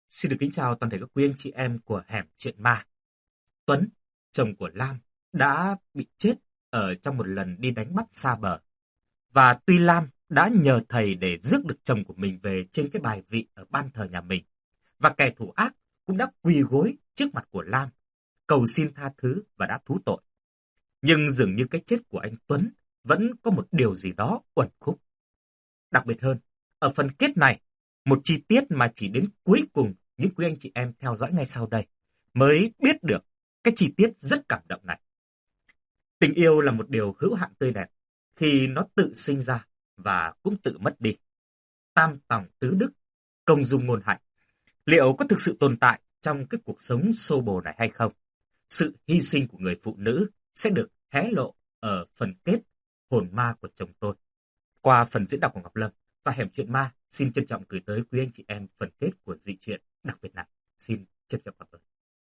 Xin được kính chào toàn thể các quý anh chị em của Hẻm Chuyện Ma. Tuấn, chồng của Lam, đã bị chết ở trong một lần đi đánh bắt xa bờ. Và tuy Lam đã nhờ thầy để rước được chồng của mình về trên cái bài vị ở ban thờ nhà mình, và kẻ thủ ác cũng đã quỳ gối trước mặt của Lam, cầu xin tha thứ và đã thú tội. Nhưng dường như cái chết của anh Tuấn vẫn có một điều gì đó uẩn khúc. Đặc biệt hơn, ở phần kết này, một chi tiết mà chỉ đến cuối cùng những quý anh chị em theo dõi ngay sau đây mới biết được cái chi tiết rất cảm động này. Tình yêu là một điều hữu hạn tươi đẹp khi nó tự sinh ra và cũng tự mất đi. Tam tòng tứ đức, công dung ngôn hạnh. Liệu có thực sự tồn tại trong cái cuộc sống xô bồ này hay không? Sự hy sinh của người phụ nữ sẽ được hé lộ ở phần kết Hồn ma của chồng tôi. Qua phần diễn đọc của Ngọc Lâm và Hẻm Chuyện Ma, xin trân trọng gửi tới quý anh chị em phần kết của dị truyện đặc biệt này. Xin trân trọng cảm ơn.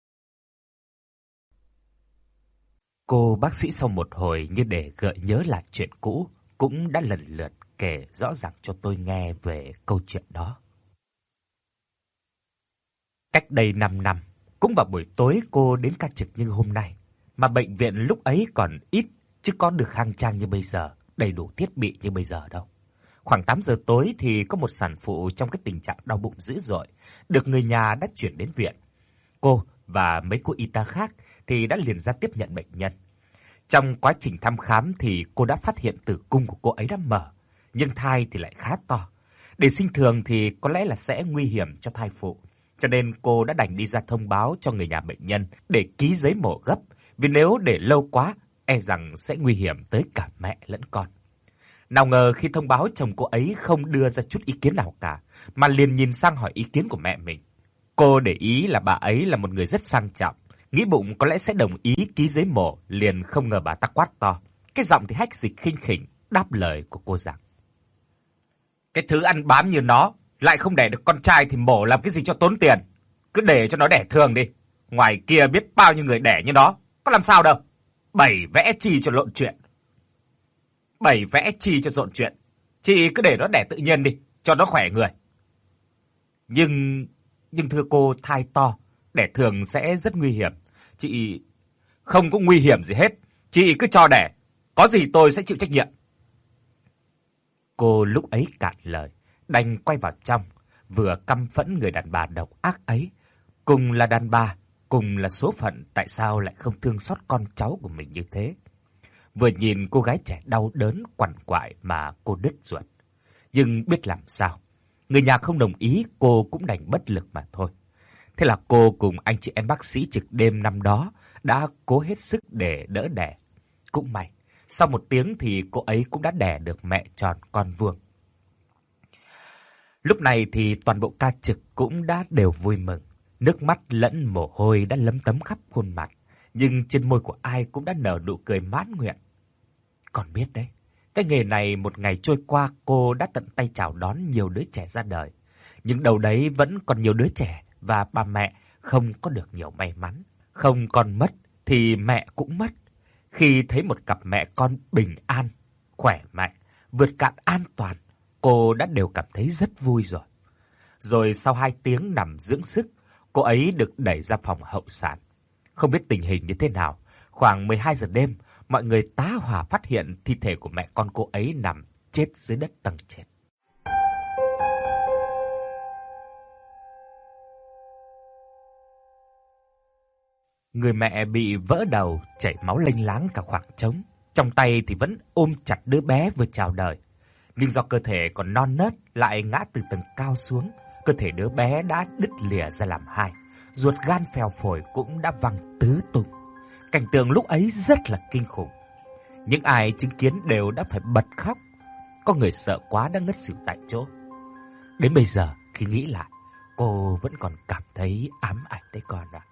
Cô bác sĩ sau một hồi như để gợi nhớ lại chuyện cũ, cũng đã lần lượt kể rõ ràng cho tôi nghe về câu chuyện đó. Cách đây 5 năm, cũng vào buổi tối cô đến ca trực như hôm nay, mà bệnh viện lúc ấy còn ít chứ có được khang trang như bây giờ, đầy đủ thiết bị như bây giờ đâu. Khoảng 8 giờ tối thì có một sản phụ trong cái tình trạng đau bụng dữ dội, được người nhà đã chuyển đến viện. Cô và mấy cô y tá khác thì đã liền ra tiếp nhận bệnh nhân. Trong quá trình thăm khám thì cô đã phát hiện tử cung của cô ấy đã mở, nhưng thai thì lại khá to. Để sinh thường thì có lẽ là sẽ nguy hiểm cho thai phụ, cho nên cô đã đành đi ra thông báo cho người nhà bệnh nhân để ký giấy mổ gấp, vì nếu để lâu quá e rằng sẽ nguy hiểm tới cả mẹ lẫn con. Nào ngờ khi thông báo chồng cô ấy không đưa ra chút ý kiến nào cả, mà liền nhìn sang hỏi ý kiến của mẹ mình. Cô để ý là bà ấy là một người rất sang trọng, nghĩ bụng có lẽ sẽ đồng ý ký giấy mổ, liền không ngờ bà ta quát to. Cái giọng thì hách dịch khinh khỉnh đáp lời của cô rằng: "Cái thứ ăn bám như nó, lại không đẻ được con trai thì mổ làm cái gì cho tốn tiền. Cứ để cho nó đẻ thường đi. Ngoài kia biết bao nhiêu người đẻ như nó, có làm sao đâu. Bày vẽ chi cho lộn chuyện. Bày vẽ chi cho rộn chuyện. Chị cứ để nó đẻ tự nhiên đi, cho nó khỏe người." Nhưng thưa cô, thai to, đẻ thường sẽ rất nguy hiểm. Chị... Không có nguy hiểm gì hết. Chị cứ cho đẻ. Có gì tôi sẽ chịu trách nhiệm. Cô lúc ấy cạn lời, đành quay vào trong, vừa căm phẫn người đàn bà độc ác ấy. Cùng là đàn bà, cùng là số phận, tại sao lại không thương xót con cháu của mình như thế? Vừa nhìn cô gái trẻ đau đớn quằn quại mà cô đứt ruột. Nhưng biết làm sao, người nhà không đồng ý, cô cũng đành bất lực mà thôi. Thế là cô cùng anh chị em bác sĩ trực đêm năm đó đã cố hết sức để đỡ đẻ. Cũng may, sau 1 tiếng thì cô ấy cũng đã đẻ được mẹ tròn con vuông. Lúc này thì toàn bộ ca trực cũng đã đều vui mừng. Nước mắt lẫn mồ hôi đã lấm tấm khắp khuôn mặt, nhưng trên môi của ai cũng đã nở nụ cười mãn nguyện. Còn biết đấy, cái nghề này một ngày trôi qua, cô đã tận tay chào đón nhiều đứa trẻ ra đời. Nhưng đâu đấy vẫn còn nhiều đứa trẻ và bà mẹ không có được nhiều may mắn. Không con mất thì mẹ cũng mất. Khi thấy một cặp mẹ con bình an, khỏe mạnh, vượt cạn an toàn, cô đã đều cảm thấy rất vui rồi. Rồi sau 2 tiếng nằm dưỡng sức, cô ấy được đẩy ra phòng hậu sản. Không biết tình hình như thế nào, khoảng 12 giờ đêm, mọi người tá hỏa phát hiện thi thể của mẹ con cô ấy nằm chết dưới đất tầng trệt. Người mẹ bị vỡ đầu, chảy máu lênh láng cả khoảng trống, trong tay thì vẫn ôm chặt đứa bé vừa chào đời. Nhưng do cơ thể còn non nớt lại ngã từ tầng cao xuống, cơ thể đứa bé đã đứt lìa ra làm hai, ruột gan phèo phổi cũng đã văng tứ tung. Cảnh tượng lúc ấy rất là kinh khủng. Những ai chứng kiến đều đã phải bật khóc. Có người sợ quá đã ngất xỉu tại chỗ. Đến bây giờ khi nghĩ lại, cô vẫn còn cảm thấy ám ảnh đấy con ạ.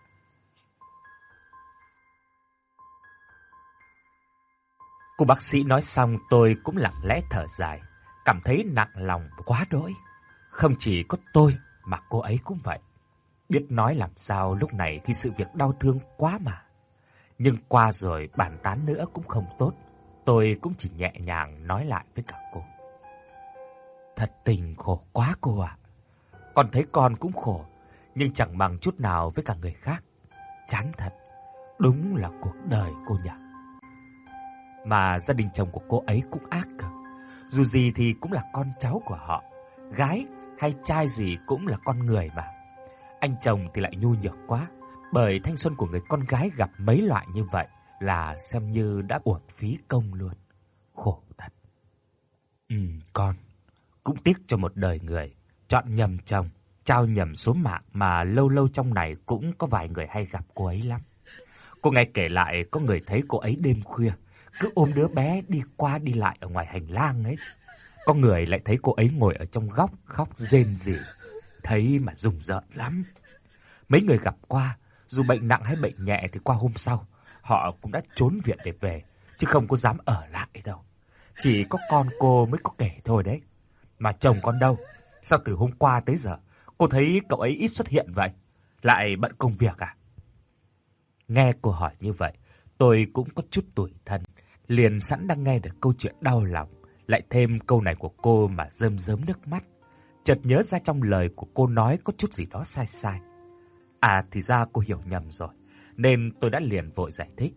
Cô bác sĩ nói xong, tôi cũng lặng lẽ thở dài, cảm thấy nặng lòng quá đỗi. Không chỉ có tôi mà cô ấy cũng vậy. Biết nói làm sao lúc này khi sự việc đau thương quá mà. Nhưng qua rồi bàn tán nữa cũng không tốt. Tôi cũng chỉ nhẹ nhàng nói lại với cả cô: Thật tình khổ quá cô ạ. Con thấy con cũng khổ, nhưng chẳng bằng chút nào với cả người khác. Chán thật, đúng là cuộc đời cô nhỉ. Mà gia đình chồng của cô ấy cũng ác cơ. Dù gì thì cũng là con cháu của họ, gái hay trai gì cũng là con người mà. Anh chồng thì lại nhu nhược quá, bởi thanh xuân của người con gái gặp mấy loại như vậy là xem như đã uổng phí công luôn. Khổ thật. Con cũng tiếc cho một đời người chọn nhầm chồng, trao nhầm số mạng mà lâu lâu trong này cũng có vài người hay gặp cô ấy lắm. Cô nghe kể lại có người thấy cô ấy đêm khuya cứ ôm đứa bé đi qua đi lại ở ngoài hành lang ấy. Có người lại thấy cô ấy ngồi ở trong góc khóc rên rỉ, thấy mà rùng rợn lắm. Mấy người gặp qua, dù bệnh nặng hay bệnh nhẹ thì qua hôm sau họ cũng đã trốn viện để về, chứ không có dám ở lại đâu. Chỉ có con cô mới có kể thôi đấy. Mà chồng con đâu? Sao từ hôm qua tới giờ cô thấy cậu ấy ít xuất hiện vậy? Lại bận công việc à? Nghe cô hỏi như vậy, tôi cũng có chút tủi thân, liền sẵn đang nghe được câu chuyện đau lòng, lại thêm câu này của cô mà rơm rớm nước mắt. Chợt nhớ ra trong lời của cô nói có chút gì đó sai sai. À thì ra cô hiểu nhầm rồi, nên tôi đã liền vội giải thích.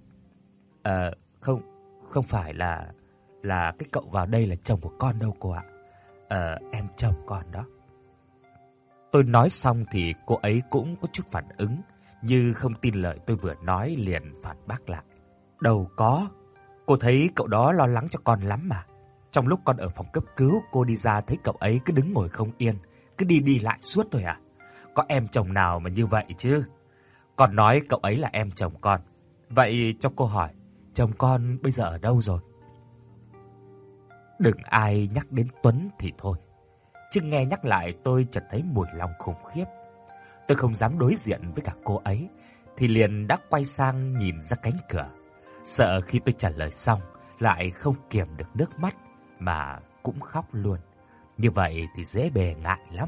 Không phải là cái cậu vào đây là chồng của con đâu cô ạ. Em chồng con đó. Tôi nói xong thì cô ấy cũng có chút phản ứng, như không tin lời tôi vừa nói, liền phản bác lại. Đâu có, cô thấy cậu đó lo lắng cho con lắm mà. Trong lúc con ở phòng cấp cứu, cô đi ra thấy cậu ấy cứ đứng ngồi không yên, cứ đi đi lại suốt thôi à. Có em chồng nào mà như vậy chứ. Con nói cậu ấy là em chồng con. Vậy cho cô hỏi, chồng con bây giờ ở đâu rồi? Đừng ai nhắc đến Tuấn thì thôi, chứ nghe nhắc lại tôi chợt thấy mùi lòng khủng khiếp. Tôi không dám đối diện với cả cô ấy, thì liền đã quay sang nhìn ra cánh cửa, sợ khi tôi trả lời xong lại không kiềm được nước mắt mà cũng khóc luôn. Như vậy thì dễ bề ngại lắm.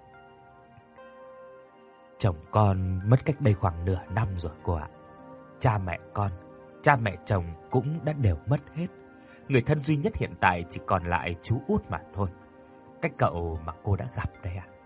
Chồng con mất cách đây khoảng nửa năm rồi cô ạ. Cha mẹ chồng cũng đã đều mất hết. Người thân duy nhất hiện tại chỉ còn lại chú út mà thôi. Cái cậu mà cô đã gặp đây à?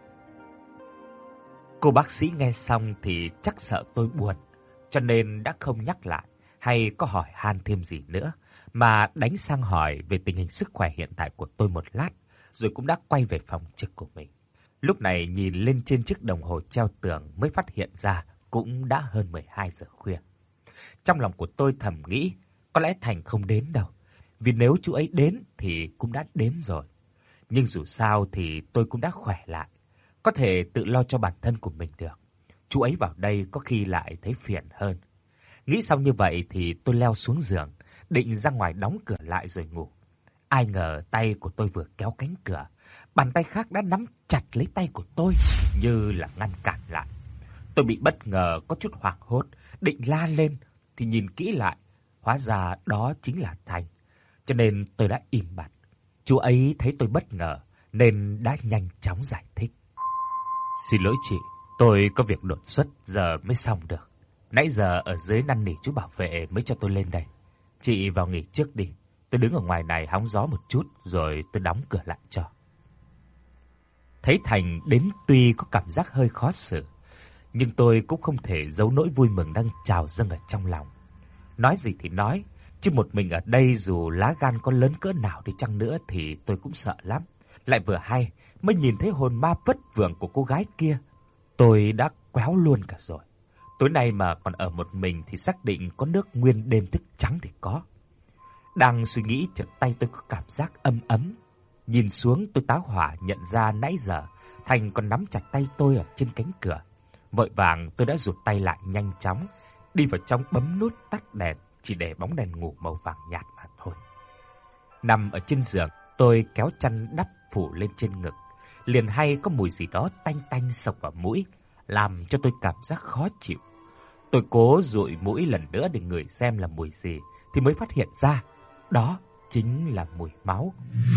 Cô bác sĩ nghe xong thì chắc sợ tôi buồn, cho nên đã không nhắc lại hay có hỏi han thêm gì nữa, mà đánh sang hỏi về tình hình sức khỏe hiện tại của tôi một lát, rồi cũng đã quay về phòng trực của mình. Lúc này nhìn lên trên chiếc đồng hồ treo tường mới phát hiện ra cũng đã hơn 12 giờ khuya. Trong lòng của tôi thầm nghĩ, có lẽ Thành không đến đâu, vì nếu chú ấy đến thì cũng đã đến rồi. Nhưng dù sao thì tôi cũng đã khỏe lại, có thể tự lo cho bản thân của mình được. Chú ấy vào đây có khi lại thấy phiền hơn. Nghĩ xong như vậy thì tôi leo xuống giường, định ra ngoài đóng cửa lại rồi ngủ. Ai ngờ tay của tôi vừa kéo cánh cửa, bàn tay khác đã nắm chặt lấy tay của tôi như là ngăn cản lại. Tôi bị bất ngờ có chút hoảng hốt, định la lên thì nhìn kỹ lại, hóa ra đó chính là Thành. Cho nên tôi đã im bặt. Chú ấy thấy tôi bất ngờ nên đã nhanh chóng giải thích. Xin lỗi chị, tôi có việc đột xuất giờ mới xong được. Nãy giờ ở dưới năn nỉ chú bảo vệ mới cho tôi lên đây. Chị vào nghỉ trước đi, tôi đứng ở ngoài này hóng gió một chút rồi tôi đóng cửa lại cho. Thấy Thành đến tuy có cảm giác hơi khó xử, nhưng tôi cũng không thể giấu nỗi vui mừng đang trào dâng ở trong lòng. Nói gì thì nói, chứ một mình ở đây dù lá gan có lớn cỡ nào đi chăng nữa thì tôi cũng sợ lắm. Lại vừa hay mới nhìn thấy hồn ma vất vưởng của cô gái kia, tôi đã quéo luôn cả rồi. Tối nay mà còn ở một mình thì xác định có nước nguyên đêm thức trắng thì có. Đang suy nghĩ chợt tay tôi có cảm giác ấm ấm. Nhìn xuống tôi tá hỏa nhận ra nãy giờ Thành còn nắm chặt tay tôi ở trên cánh cửa. Vội vàng tôi đã rụt tay lại nhanh chóng, đi vào trong bấm nút tắt đèn, chỉ để bóng đèn ngủ màu vàng nhạt mà thôi. Nằm ở trên giường, tôi kéo chăn đắp phủ lên trên ngực. Liền hay có mùi gì đó tanh tanh xộc vào mũi, làm cho tôi cảm giác khó chịu. Tôi cố dụi mũi lần nữa để ngửi xem là mùi gì, thì mới phát hiện ra đó chính là mùi máu.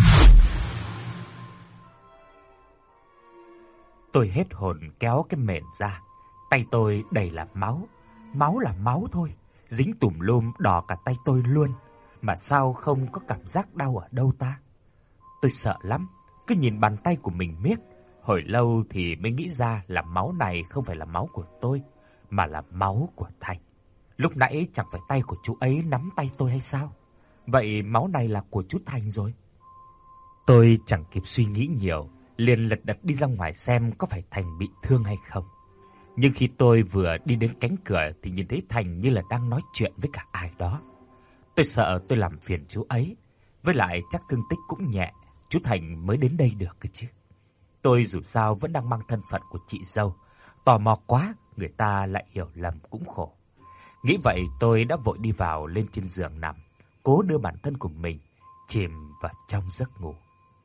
Tôi hết hồn kéo cái mền ra, tay tôi đầy là máu. Máu là máu thôi, dính tùm lum đỏ cả tay tôi luôn, mà sao không có cảm giác đau ở đâu ta? Tôi sợ lắm, cứ nhìn bàn tay của mình miết, Hồi lâu thì mới nghĩ ra là máu này không phải là máu của tôi, mà là máu của Thành. Lúc nãy chẳng phải tay của chú ấy nắm tay tôi hay sao? Vậy máu này là của chú Thành rồi. Tôi chẳng kịp suy nghĩ nhiều, liền lật đật đi ra ngoài xem có phải Thành bị thương hay không. Nhưng khi tôi vừa đi đến cánh cửa thì nhìn thấy Thành như là đang nói chuyện với cả ai đó. Tôi sợ tôi làm phiền chú ấy, với lại chắc thương tích cũng nhẹ, chú Thành mới đến đây được cơ chứ. Tôi dù sao vẫn đang mang thân phận của chị dâu, tò mò quá, người ta lại hiểu lầm cũng khổ. Nghĩ vậy tôi đã vội đi vào lên trên giường nằm, cố đưa bản thân của mình chìm vào trong giấc ngủ.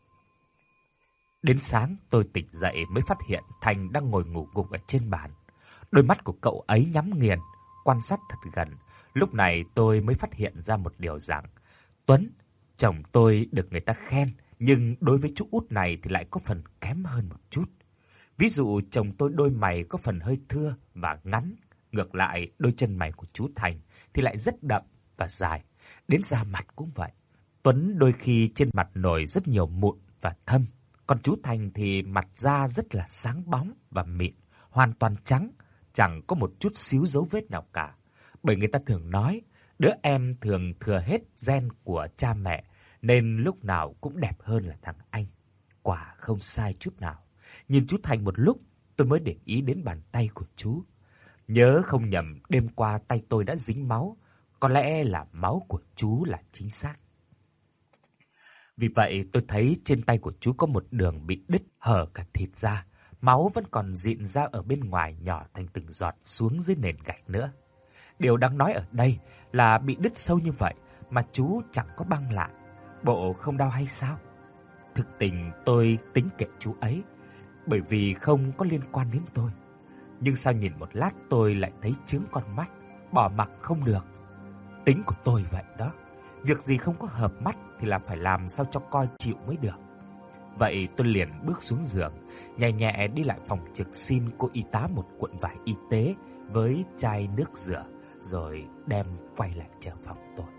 Đến sáng tôi tỉnh dậy mới phát hiện Thành đang ngồi ngủ gục ở trên bàn. Đôi mắt của cậu ấy nhắm nghiền, quan sát thật gần. Lúc này tôi mới phát hiện ra một điều rằng Tuấn, chồng tôi được người ta khen, nhưng đối với chú út này thì lại có phần kém hơn một chút. Ví dụ chồng tôi đôi mày có phần hơi thưa và ngắn, ngược lại đôi chân mày của chú Thành thì lại rất đậm và dài, đến da mặt cũng vậy. Tuấn đôi khi trên mặt nổi rất nhiều mụn và thâm, còn chú Thành thì mặt da rất là sáng bóng và mịn, hoàn toàn trắng, chẳng có một chút xíu dấu vết nào cả. Bởi người ta thường nói, đứa em thường thừa hết gen của cha mẹ, nên lúc nào cũng đẹp hơn là thằng anh. Quả không sai chút nào. Nhìn chú Thành một lúc, tôi mới để ý đến bàn tay của chú. Nhớ không nhầm, đêm qua tay tôi đã dính máu, có lẽ là máu của chú là chính xác. Vì vậy tôi thấy trên tay của chú có một đường bị đứt hở cả thịt ra, máu vẫn còn rịn ra ở bên ngoài nhỏ thành từng giọt xuống dưới nền gạch nữa. Điều đáng nói ở đây là bị đứt sâu như vậy mà chú chẳng có băng lại, bộ không đau hay sao? Thực tình tôi tính kệ chú ấy, bởi vì không có liên quan đến tôi. Nhưng sao nhìn một lát tôi lại thấy chướng con mắt, bỏ mặc không được. Tính của tôi vậy đó, việc gì không có hợp mắt thì là phải làm sao cho coi chịu mới được. Vậy tôi liền bước xuống giường, nhẹ nhẹ đi lại phòng trực xin cô y tá một cuộn vải y tế với chai nước rửa, rồi đem quay lại trở phòng tôi.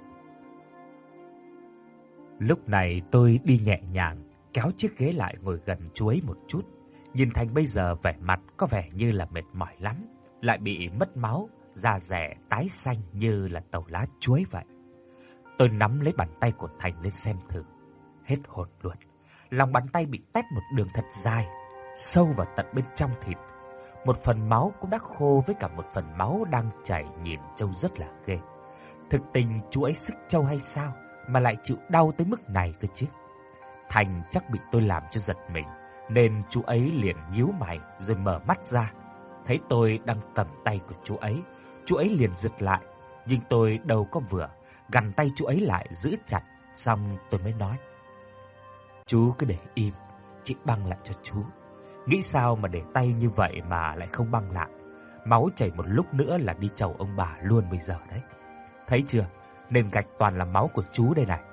Lúc này tôi đi nhẹ nhàng, kéo chiếc ghế lại ngồi gần chú ấy một chút. Nhìn Thành bây giờ vẻ mặt có vẻ như là mệt mỏi lắm, lại bị mất máu, da dẻ tái xanh như là tàu lá chuối vậy. Tôi nắm lấy bàn tay của Thành lên xem thử, hết hồn luôn. Lòng bàn tay bị tét một đường thật dài, sâu vào tận bên trong thịt. Một phần máu cũng đã khô với cả một phần máu đang chảy, nhìn trông rất là ghê. Thực tình chú ấy sức trâu hay sao mà lại chịu đau tới mức này cơ chứ? Thành chắc bị tôi làm cho giật mình, nên chú ấy liền nhíu mày rồi mở mắt ra. Thấy tôi đang cầm tay của chú ấy liền giật lại, nhưng tôi đâu có vừa, gằn tay chú ấy lại giữ chặt, xong tôi mới nói: "Chú cứ để im, chị băng lại cho chú." Nghĩ sao mà để tay như vậy mà lại không băng lại. Máu chảy một lúc nữa là đi chầu ông bà luôn bây giờ đấy. Thấy chưa, nền gạch toàn là máu của chú đây này.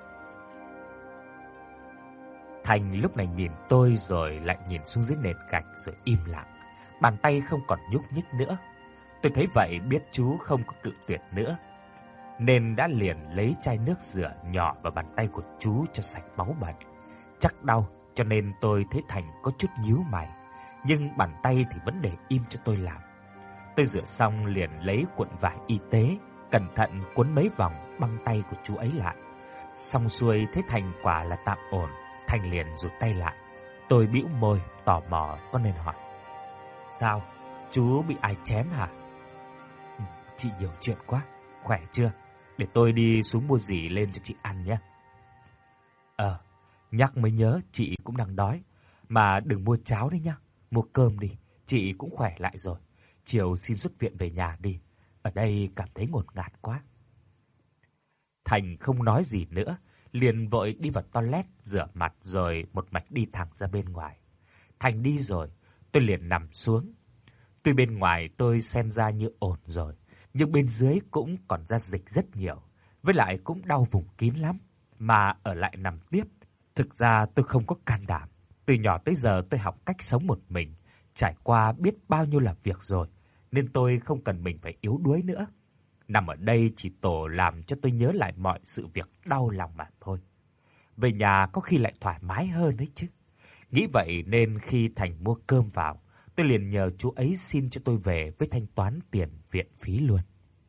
Thành lúc này nhìn tôi rồi lại nhìn xuống dưới nền gạch rồi im lặng. Bàn tay không còn nhúc nhích nữa. Tôi thấy vậy biết chú không có cự tuyệt nữa, nên đã liền lấy chai nước rửa nhỏ vào bàn tay của chú cho sạch máu bẩn. Chắc đau cho nên tôi thấy Thành có chút nhíu mày, nhưng bàn tay thì vẫn để im cho tôi làm. Tôi rửa xong liền lấy cuộn vải y tế, cẩn thận cuốn mấy vòng băng tay của chú ấy lại. Xong xuôi thấy Thành quả là tạm ổn, Thành liền rụt tay lại. Tôi bĩu môi tò mò có nên hỏi: "Sao, chú bị ai chém hả?" "Chị nhiều chuyện quá, khỏe chưa? Để tôi đi xuống mua gì lên cho chị ăn nhé." Nhắc mới nhớ chị cũng đang đói, mà đừng mua cháo đấy nhá, mua cơm đi, chị cũng khỏe lại rồi. Chiều xin xuất viện về nhà đi, ở đây cảm thấy ngột ngạt quá." Thành không nói gì nữa, liền vội đi vào toilet rửa mặt rồi một mạch đi thẳng ra bên ngoài. Thành đi rồi, tôi liền nằm xuống. Tuy bên ngoài tôi xem ra như ổn rồi, nhưng bên dưới cũng còn ra dịch rất nhiều, với lại cũng đau vùng kín lắm, mà ở lại nằm tiếp. Thực ra tôi không có can đảm. Từ nhỏ tới giờ tôi học cách sống một mình, trải qua biết bao nhiêu là việc rồi, nên tôi không cần mình phải yếu đuối nữa. Nằm ở đây chỉ tổ làm cho tôi nhớ lại mọi sự việc đau lòng mà thôi. Về nhà có khi lại thoải mái hơn đấy chứ. Nghĩ vậy nên khi Thành mua cơm vào, tôi liền nhờ chú ấy xin cho tôi về với thanh toán tiền viện phí luôn.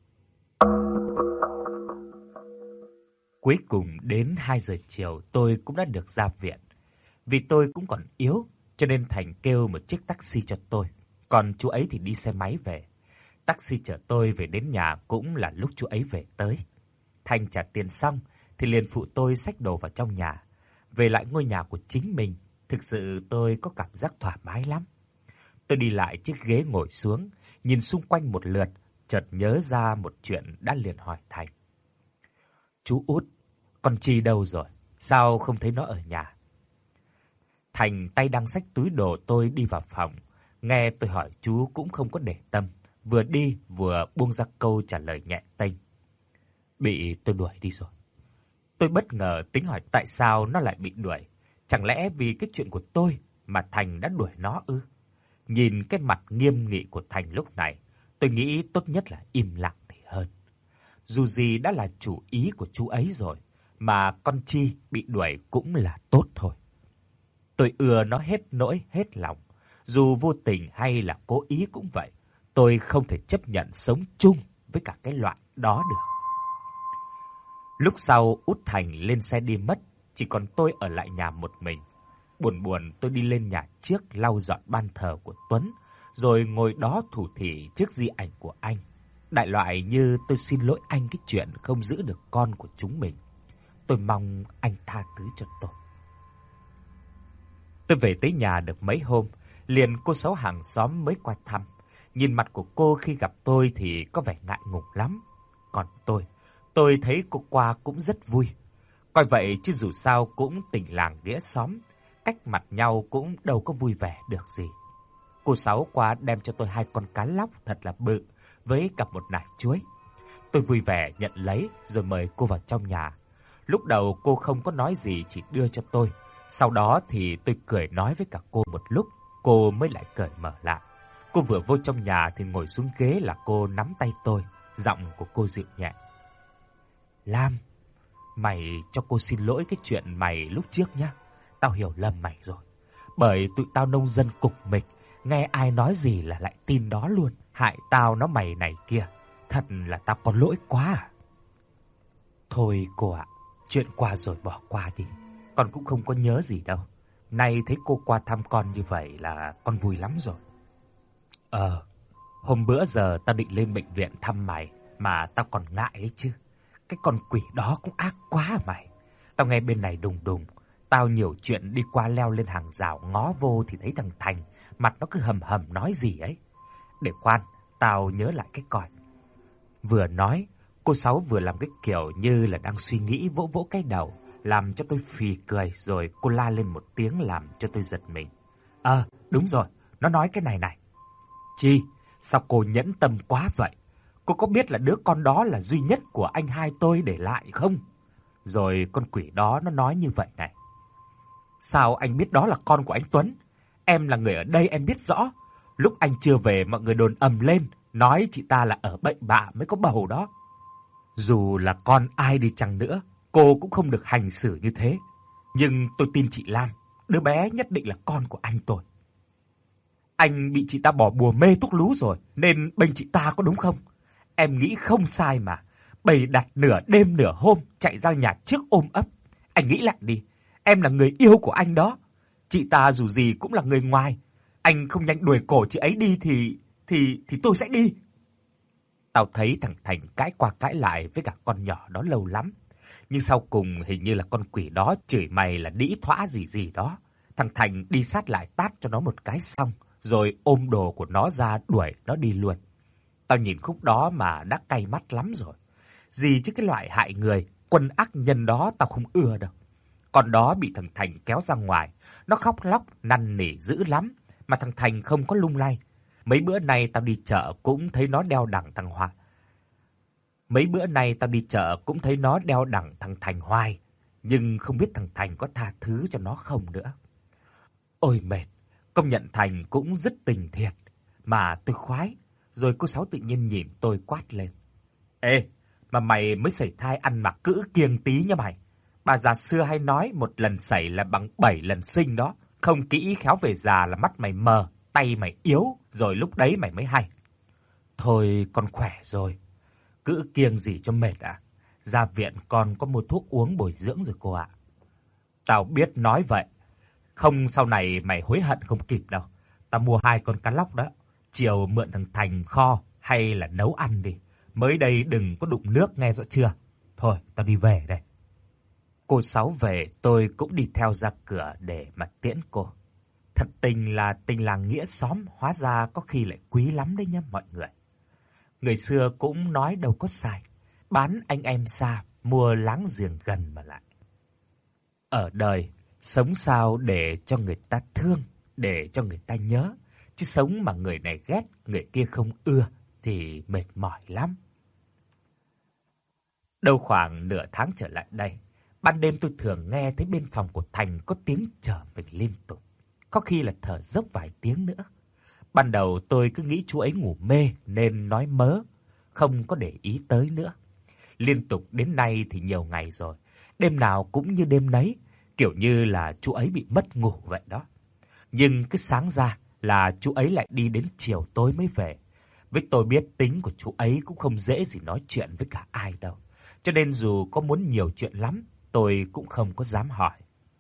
Cuối cùng đến 2 giờ chiều tôi cũng đã được ra viện. Vì tôi cũng còn yếu, cho nên Thành kêu một chiếc taxi cho tôi, còn chú ấy thì đi xe máy về. Taxi chở tôi về đến nhà cũng là lúc chú ấy về tới. Thành trả tiền xong thì liền phụ tôi xách đồ vào trong nhà. Về lại ngôi nhà của chính mình, thực sự tôi có cảm giác thoải mái lắm. Tôi đi lại chiếc ghế ngồi xuống, nhìn xung quanh một lượt, chợt nhớ ra một chuyện đã liền hỏi Thành. Chú Út, con Chi đâu rồi? Sao không thấy nó ở nhà? Thành tay đang xách túi đồ tôi đi vào phòng. Nghe tôi hỏi chú cũng không có để tâm, vừa đi vừa buông ra câu trả lời nhẹ tênh. Bị tôi đuổi đi rồi. Tôi bất ngờ tính hỏi tại sao nó lại bị đuổi. Chẳng lẽ vì cái chuyện của tôi mà Thành đã đuổi nó ư? Nhìn cái mặt nghiêm nghị của Thành lúc này, tôi nghĩ tốt nhất là im lặng thì hơn. Dù gì đã là chủ ý của chú ấy rồi, mà con Chi bị đuổi cũng là tốt thôi. Tôi ưa nó hết nỗi hết lòng, dù vô tình hay là cố ý cũng vậy. Tôi không thể chấp nhận sống chung với cả cái loại đó được. Lúc sau Út Thành lên xe đi mất, chỉ còn tôi ở lại nhà một mình. Buồn buồn tôi đi lên nhà trước lau dọn ban thờ của Tuấn, rồi ngồi đó thủ thỉ trước di ảnh của anh. Đại loại như tôi xin lỗi anh cái chuyện không giữ được con của chúng mình. Tôi mong anh tha thứ cho tôi. Tôi về tới nhà được mấy hôm, liền cô Sáu hàng xóm mới qua thăm. Nhìn mặt của cô khi gặp tôi thì có vẻ ngại ngùng lắm. Còn tôi thấy cô qua cũng rất vui. Coi vậy chứ dù sao cũng tình làng nghĩa xóm, cách mặt nhau cũng đâu có vui vẻ được gì. Cô Sáu qua đem cho tôi 2 con cá lóc thật là bự với cả một nải chuối. Tôi vui vẻ nhận lấy rồi mời cô vào trong nhà. Lúc đầu cô không có nói gì, chỉ đưa cho tôi. Sau đó thì tôi cười nói với cả cô một lúc, cô mới lại cởi mở lại. Cô vừa vô trong nhà thì ngồi xuống ghế là cô nắm tay tôi, giọng của cô dịu nhẹ. Lam, mày cho cô xin lỗi cái chuyện mày lúc trước nhá. Tao hiểu lầm mày rồi. Bởi tụi tao nông dân cục mịch, nghe ai nói gì là lại tin đó luôn. Hại tao nó mày này kia. Thật là tao có lỗi quá à. Thôi cô ạ, chuyện qua rồi bỏ qua đi. Con cũng không có nhớ gì đâu. Nay thấy cô qua thăm con như vậy là con vui lắm rồi. Hôm bữa giờ tao định lên bệnh viện thăm mày, mà tao còn ngại ấy chứ. Cái con quỷ đó cũng ác quá à mày. Tao nghe bên này đùng đùng. Tao nhiều chuyện đi qua leo lên hàng rào ngó vô thì thấy thằng Thành, mặt nó cứ hầm hầm nói gì ấy. Để khoan, tao nhớ lại cái coi. Vừa nói, cô Sáu vừa làm cái kiểu như là đang suy nghĩ, vỗ vỗ cái đầu, làm cho tôi phì cười, rồi cô la lên một tiếng làm cho tôi giật mình. Đúng rồi, nó nói cái này này. Chi, sao cô nhẫn tâm quá vậy? Cô có biết là đứa con đó là duy nhất của anh hai tôi để lại không? Rồi con quỷ đó nó nói như vậy này. Sao anh biết đó là con của anh Tuấn? Em là người ở đây em biết rõ. Lúc anh chưa về mọi người đồn ầm lên, nói chị ta là ở bệnh bạ mới có bầu đó. Dù là con ai đi chăng nữa, cô cũng không được hành xử như thế. Nhưng tôi tin chị Lam, đứa bé nhất định là con của anh tôi. Anh bị chị ta bỏ bùa mê thuốc lú rồi, nên bênh chị ta có đúng không? Em nghĩ không sai mà. Bày đặt nửa đêm nửa hôm chạy ra nhà trước ôm ấp. Anh nghĩ lại đi, em là người yêu của anh đó. Chị ta dù gì cũng là người ngoài. Anh không nhanh đuổi cổ chị ấy đi thì tôi sẽ đi. Tao thấy thằng Thành cãi qua cãi lại với cả con nhỏ đó lâu lắm. Nhưng sau cùng hình như là con quỷ đó chửi mày là đĩ thõa gì gì đó. Thằng Thành đi sát lại tát cho nó một cái xong, rồi ôm đồ của nó ra đuổi nó đi luôn. Tao nhìn khúc đó mà đã cay mắt lắm rồi. Gì chứ cái loại hại người, quân ác nhân đó tao không ưa đâu. Con đó bị thằng Thành kéo ra ngoài, nó khóc lóc năn nỉ dữ lắm, mà thằng Thành không có lung lay. Mấy bữa nay tao đi chợ cũng thấy nó đeo đẳng thằng Thành hoài, nhưng không biết thằng Thành có tha thứ cho nó không nữa. Ôi mệt, công nhận Thành cũng rất tình thiệt, mà tôi khoái. Rồi cô Sáu tự nhiên nhìn tôi quát lên. Ê, mà mày mới sẩy thai ăn mặc cữ kiêng tí nha mày. Bà già xưa hay nói một lần sẩy là bằng 7 lần sinh đó. Không kỹ khéo về già là mắt mày mờ, tay mày yếu, rồi lúc đấy mày mới hay. Thôi con khỏe rồi, cứ kiêng gì cho mệt à. Ra viện con có mua thuốc uống bồi dưỡng rồi cô ạ. Tao biết nói vậy, không sau này mày hối hận không kịp đâu. Tao mua 2 con cá lóc đó, chiều mượn thằng Thành kho hay là nấu ăn đi. Mới đây đừng có đụng nước nghe rõ chưa? Thôi, tao đi về đây. Cô Sáu về, tôi cũng đi theo ra cửa để mà tiễn cô. Thật tình là tình làng nghĩa xóm, hóa ra có khi lại quý lắm đấy nhá mọi người. Người xưa cũng nói đâu có sai, bán anh em xa, mua láng giềng gần mà lại. Ở đời, sống sao để cho người ta thương, để cho người ta nhớ, chứ sống mà người này ghét, người kia không ưa thì mệt mỏi lắm. Đâu khoảng nửa tháng trở lại đây, ban đêm tôi thường nghe thấy bên phòng của Thành có tiếng trở mình liên tục, có khi là thở dốc vài tiếng nữa. Ban đầu tôi cứ nghĩ chú ấy ngủ mê nên nói mớ, không có để ý tới nữa. Liên tục đến nay thì nhiều ngày rồi, đêm nào cũng như đêm nấy, kiểu như là chú ấy bị mất ngủ vậy đó. Nhưng cứ sáng ra là chú ấy lại đi đến chiều tối mới về. Với tôi biết tính của chú ấy cũng không dễ gì nói chuyện với cả ai đâu. Cho nên dù có muốn nhiều chuyện lắm, tôi cũng không có dám hỏi.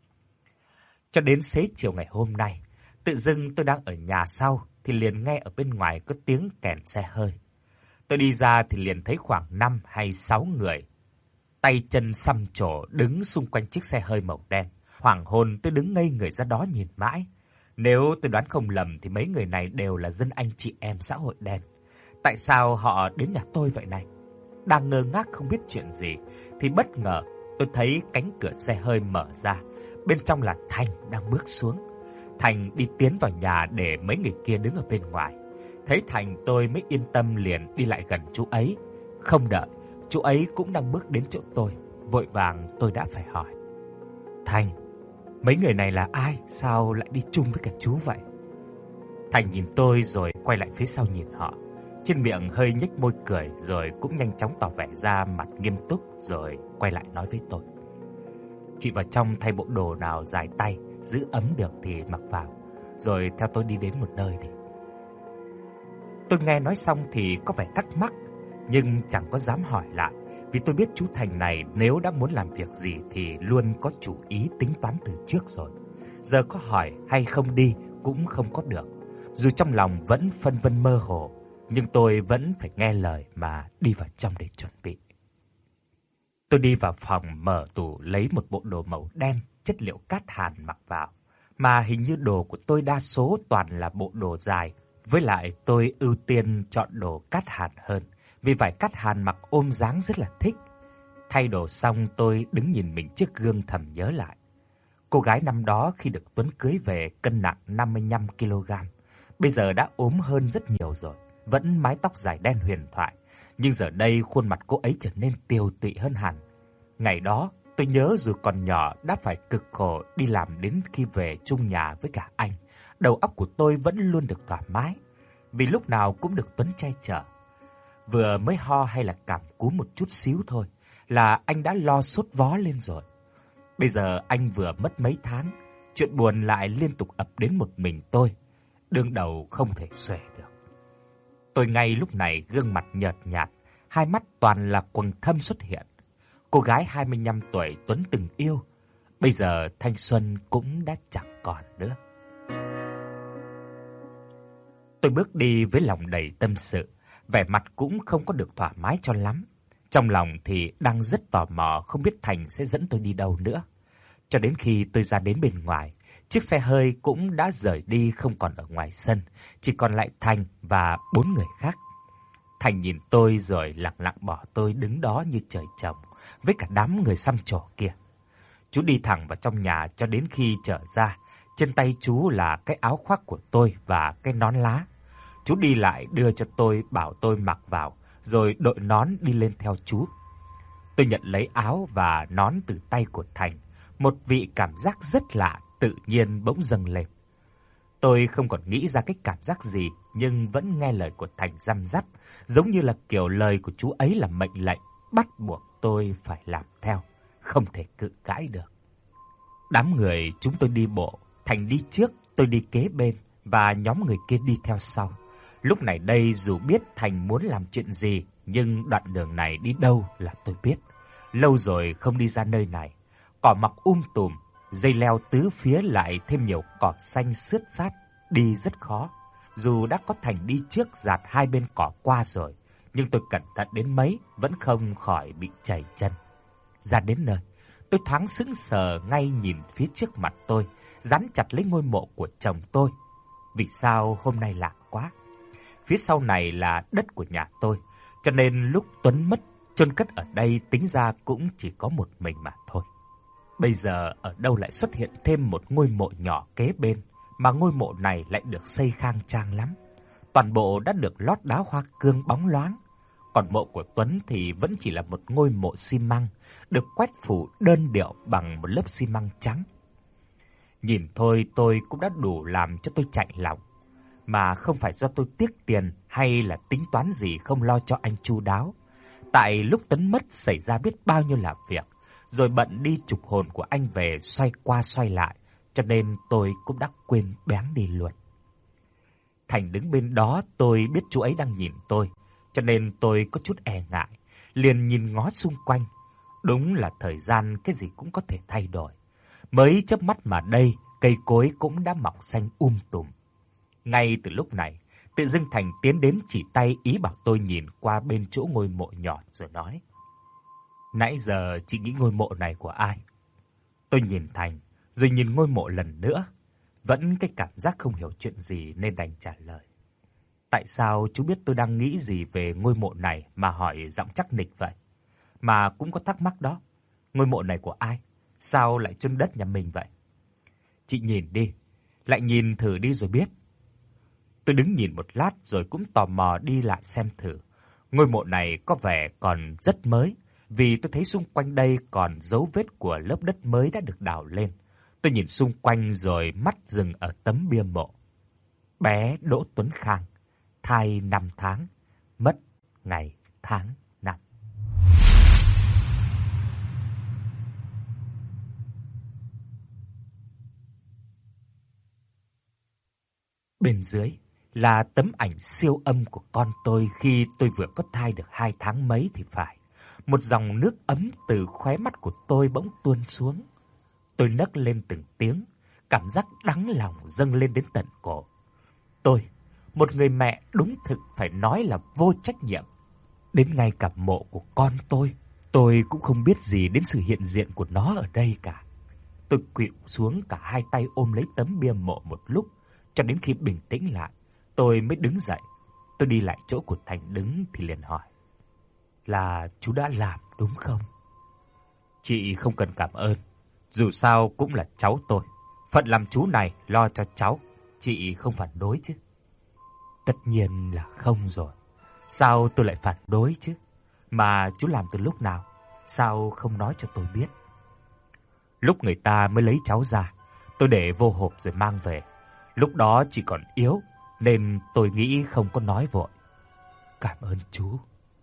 Cho đến xế chiều ngày hôm nay, tự dưng tôi đang ở nhà sau thì liền nghe ở bên ngoài có tiếng kèn xe hơi. Tôi đi ra thì liền thấy khoảng 5 hay 6 người, tay chân xăm trổ đứng xung quanh chiếc xe hơi màu đen. Hoảng hồn tôi đứng ngây người ra đó nhìn mãi. Nếu tôi đoán không lầm thì mấy người này đều là dân anh chị em xã hội đen. Tại sao họ đến nhà tôi vậy này? Đang ngơ ngác không biết chuyện gì thì bất ngờ tôi thấy cánh cửa xe hơi mở ra. Bên trong là Thành đang bước xuống. Thành đi tiến vào nhà để mấy người kia đứng ở bên ngoài. Thấy Thành tôi mới yên tâm liền đi lại gần chú ấy. Không đợi, chú ấy cũng đang bước đến chỗ tôi. Vội vàng tôi đã phải hỏi: Thành, mấy người này là ai? Sao lại đi chung với cả chú vậy? Thành nhìn tôi rồi quay lại phía sau nhìn họ. Trên miệng hơi nhếch môi cười rồi cũng nhanh chóng tỏ vẻ ra mặt nghiêm túc rồi quay lại nói với tôi: Chị vào trong thay bộ đồ nào dài tay, giữ ấm được thì mặc vào, rồi theo tôi đi đến một nơi đi. Tôi nghe nói xong thì có vẻ thắc mắc, nhưng chẳng có dám hỏi lại, vì tôi biết chú Thành này nếu đã muốn làm việc gì thì luôn có chủ ý tính toán từ trước rồi. Giờ có hỏi hay không đi cũng không có được. Dù trong lòng vẫn phân vân mơ hồ, nhưng tôi vẫn phải nghe lời mà đi vào trong để chuẩn bị. Tôi đi vào phòng mở tủ lấy một bộ đồ màu đen, chất liệu cát hàn mặc vào. Mà hình như đồ của tôi đa số toàn là bộ đồ dài, với lại tôi ưu tiên chọn đồ cát hàn hơn, vì vải cát hàn mặc ôm dáng rất là thích. Thay đồ xong tôi đứng nhìn mình trước gương thầm nhớ lại. Cô gái năm đó khi được Tuấn cưới về cân nặng 55 kg, bây giờ đã ốm hơn rất nhiều rồi, vẫn mái tóc dài đen huyền thoại, nhưng giờ đây khuôn mặt cô ấy trở nên tiều tụy hơn hẳn. Ngày đó, tôi nhớ dù còn nhỏ đã phải cực khổ đi làm đến khi về chung nhà với cả anh, đầu óc của tôi vẫn luôn được thoải mái, vì lúc nào cũng được Tuấn che chở. Vừa mới ho hay là cảm cúm một chút xíu thôi là anh đã lo sốt vó lên rồi. Bây giờ anh vừa mất mấy tháng, chuyện buồn lại liên tục ập đến một mình tôi, đương đầu không thể xuể được. Tôi ngay lúc này gương mặt nhợt nhạt, hai mắt toàn là quầng thâm xuất hiện. Cô gái 25 tuổi Tuấn từng yêu, bây giờ thanh xuân cũng đã chẳng còn nữa. Tôi bước đi với lòng đầy tâm sự, vẻ mặt cũng không có được thoải mái cho lắm. Trong lòng thì đang rất tò mò không biết Thành sẽ dẫn tôi đi đâu nữa. Cho đến khi tôi ra đến bên ngoài, chiếc xe hơi cũng đã rời đi không còn ở ngoài sân, chỉ còn lại Thành và 4 người khác. Thành nhìn tôi rồi lặng lặng bỏ tôi đứng đó như trời trồng với cả đám người xăm trổ kia. Chú đi thẳng vào trong nhà cho đến khi trở ra, trên tay chú là cái áo khoác của tôi và cái nón lá. Chú đi lại đưa cho tôi bảo tôi mặc vào, rồi đội nón đi lên theo chú. Tôi nhận lấy áo và nón từ tay của Thành, một vị cảm giác rất lạ tự nhiên bỗng dâng lên. Tôi không còn nghĩ ra cái cảm giác gì, nhưng vẫn nghe lời của Thành răm rắp, giống như là kiểu lời của chú ấy là mệnh lệnh, bắt buộc tôi phải làm theo, không thể cự cãi được. Đám người chúng tôi đi bộ Thành đi trước, tôi đi kế bên và nhóm người kia đi theo sau. Lúc này đây dù biết Thành muốn làm chuyện gì, nhưng đoạn đường này đi đâu là tôi biết. Lâu rồi không đi ra nơi này, cỏ mọc tùm, dây leo tứ phía lại thêm nhiều cỏ xanh sướt sát, đi rất khó. Dù đã có Thành đi trước dạt hai bên cỏ qua rồi, nhưng tôi cẩn thận đến mấy vẫn không khỏi bị chảy chân. Ra đến nơi, tôi thoáng sững sờ ngay nhìn phía trước mặt tôi, dán chặt lấy ngôi mộ của chồng tôi. Vì sao hôm nay lạ quá? Phía sau này là đất của nhà tôi, cho nên lúc Tuấn mất, chôn cất ở đây tính ra cũng chỉ có một mình mà thôi. Bây giờ ở đâu lại xuất hiện thêm một ngôi mộ nhỏ kế bên, mà ngôi mộ này lại được xây khang trang lắm. Toàn bộ đã được lót đá hoa cương bóng loáng. Còn mộ của Tuấn thì vẫn chỉ là một ngôi mộ xi măng, được quét phủ đơn điệu bằng một lớp xi măng trắng. Nhìn thôi tôi cũng đã đủ làm cho tôi chạy lòng. Mà không phải do tôi tiếc tiền hay là tính toán gì không lo cho anh chu đáo. Tại lúc Tuấn mất xảy ra biết bao nhiêu là việc, rồi bận đi chụp hồn của anh về xoay qua xoay lại, cho nên tôi cũng đã quên béng đi luôn. Thành đứng bên đó, tôi biết chú ấy đang nhìn tôi, cho nên tôi có chút e ngại, liền nhìn ngó xung quanh. Đúng là thời gian cái gì cũng có thể thay đổi. Mới chớp mắt mà đây, cây cối cũng đã mọc xanh tùm. Ngay từ lúc này, tự dưng Thành tiến đến chỉ tay ý bảo tôi nhìn qua bên chỗ ngôi mộ nhỏ rồi nói: "Nãy giờ chị nghĩ ngôi mộ này của ai?" Tôi nhìn Thành, rồi nhìn ngôi mộ lần nữa. Vẫn cái cảm giác không hiểu chuyện gì nên đành trả lời: "Tại sao chú biết tôi đang nghĩ gì về ngôi mộ này mà hỏi giọng chắc nịch vậy? Mà cũng có thắc mắc đó, ngôi mộ này của ai? Sao lại chôn đất nhà mình vậy?" "Chị nhìn đi, lại nhìn thử đi rồi biết." Tôi đứng nhìn một lát rồi cũng tò mò đi lại xem thử. Ngôi mộ này có vẻ còn rất mới, vì tôi thấy xung quanh đây còn dấu vết của lớp đất mới đã được đào lên. Tôi nhìn xung quanh rồi mắt dừng ở tấm bia mộ. Bé Đỗ Tuấn Khang, thai 5 tháng, mất ngày tháng năm. Bên dưới là tấm ảnh siêu âm của con tôi khi tôi vừa có thai được 2 tháng mấy thì phải. Một dòng nước ấm từ khóe mắt của tôi bỗng tuôn xuống. Tôi nấc lên từng tiếng, cảm giác đắng lòng dâng lên đến tận cổ. Tôi, một người mẹ đúng thực phải nói là vô trách nhiệm. Đến ngay cả mộ của con tôi cũng không biết gì đến sự hiện diện của nó ở đây cả. Tôi khuỵu xuống cả hai tay ôm lấy tấm bia mộ một lúc, cho đến khi bình tĩnh lại, tôi mới đứng dậy. Tôi đi lại chỗ của Thành đứng thì liền hỏi: "Là chú đã làm đúng không?" "Chị không cần cảm ơn, dù sao cũng là cháu tôi. Phận làm chú này lo cho cháu, chị không phản đối chứ?" "Tất nhiên là không rồi. Sao tôi lại phản đối chứ? Mà chú làm từ lúc nào? Sao không nói cho tôi biết?" "Lúc người ta mới lấy cháu ra, tôi để vô hộp rồi mang về. Lúc đó chị còn yếu nên tôi nghĩ không có nói vội." "Cảm ơn chú."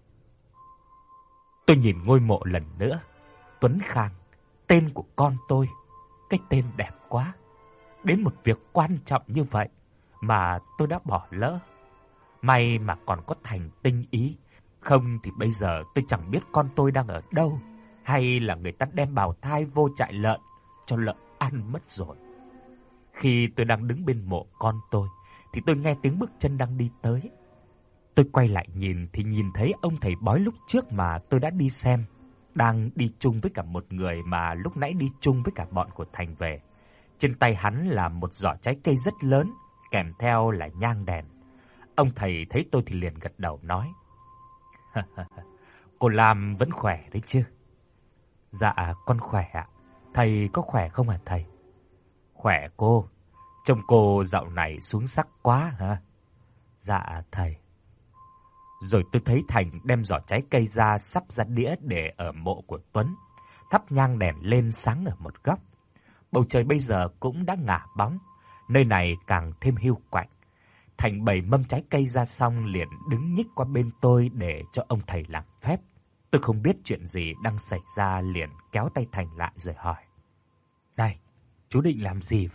Tôi nhìn ngôi mộ lần nữa. Tuấn Khang, tên của con tôi, cái tên đẹp quá. Đến một việc quan trọng như vậy mà tôi đã bỏ lỡ. May mà còn có Thành tinh ý, không thì bây giờ tôi chẳng biết con tôi đang ở đâu, hay là người ta đem bào thai vô trại lợn cho lợn ăn mất rồi. Khi tôi đang đứng bên mộ con tôi thì tôi nghe tiếng bước chân đang đi tới. Tôi quay lại nhìn thì nhìn thấy ông thầy bói lúc trước mà tôi đã đi xem, đang đi chung với cả một người mà lúc nãy đi chung với cả bọn của Thành về. Trên tay hắn là một giỏ trái cây rất lớn, kèm theo là nhang đèn. Ông thầy thấy tôi thì liền gật đầu nói: "Cô Lam vẫn khỏe đấy chứ?" "Dạ con khỏe ạ. Thầy có khỏe không hả thầy?" "Khỏe cô. Trông cô dạo này xuống sắc quá hả?" "Dạ thầy." Rồi tôi thấy Thành đem giỏ trái cây ra sắp ra đĩa để ở mộ của Tuấn, thắp nhang đèn lên sáng ở một góc. Bầu trời bây giờ cũng đã ngả bóng, nơi này càng thêm hiu quạnh. Thành bày mâm trái cây ra xong liền đứng nhích qua bên tôi để cho ông thầy làm phép. Tôi không biết chuyện gì đang xảy ra liền kéo tay Thành lại rồi hỏi: "Này, chú định làm gì vậy?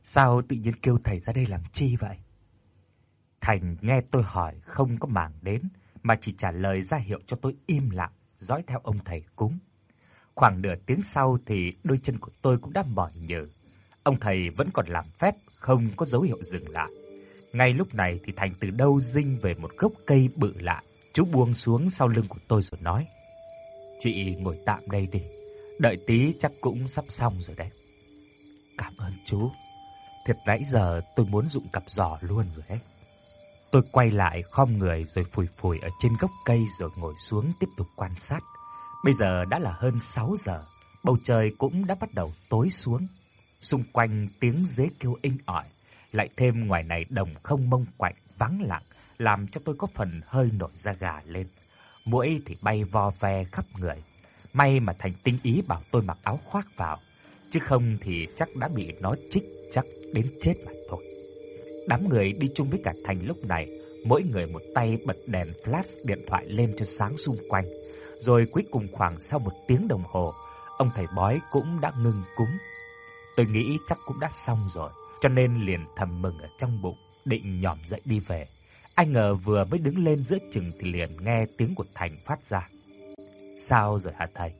Sao tự nhiên kêu thầy ra đây làm chi vậy? Thành nghe tôi hỏi không có màng đến, mà chỉ trả lời ra hiệu cho tôi im lặng, dõi theo ông thầy cúng. Khoảng nửa tiếng sau thì đôi chân của tôi cũng đã mỏi nhừ. Ông thầy vẫn còn làm phép, không có dấu hiệu dừng lại. Ngay lúc này thì Thành từ đâu rinh về một gốc cây bự lạ. Chú buông xuống sau lưng của tôi rồi nói: "Chị ngồi tạm đây đi, đợi tí chắc cũng sắp xong rồi đấy." "Cảm ơn chú. Thiệt nãy giờ tôi muốn dụng cặp giò luôn rồi đấy." Tôi quay lại khom người rồi phủi phủi ở trên gốc cây rồi ngồi xuống tiếp tục quan sát. Bây giờ đã là hơn 6 giờ, bầu trời cũng đã bắt đầu tối xuống. Xung quanh tiếng dế kêu inh ỏi, lại thêm ngoài này đồng không mông quạnh vắng lặng, làm cho tôi có phần hơi nổi da gà lên. Muỗi thì bay vo ve khắp người. May mà Thành tinh ý bảo tôi mặc áo khoác vào, chứ không thì chắc đã bị nó chích chắc đến chết mà thôi. Đám người đi chung với cả Thành lúc này, mỗi người một tay bật đèn flash điện thoại lên cho sáng xung quanh. Rồi cuối cùng khoảng sau 1 tiếng đồng hồ, ông thầy bói cũng đã ngưng cúng. Tôi nghĩ chắc cũng đã xong rồi, cho nên liền thầm mừng ở trong bụng, định nhỏm dậy đi về. Ai ngờ vừa mới đứng lên giữa chừng thì liền nghe tiếng của Thành phát ra: "Sao rồi hả thầy?"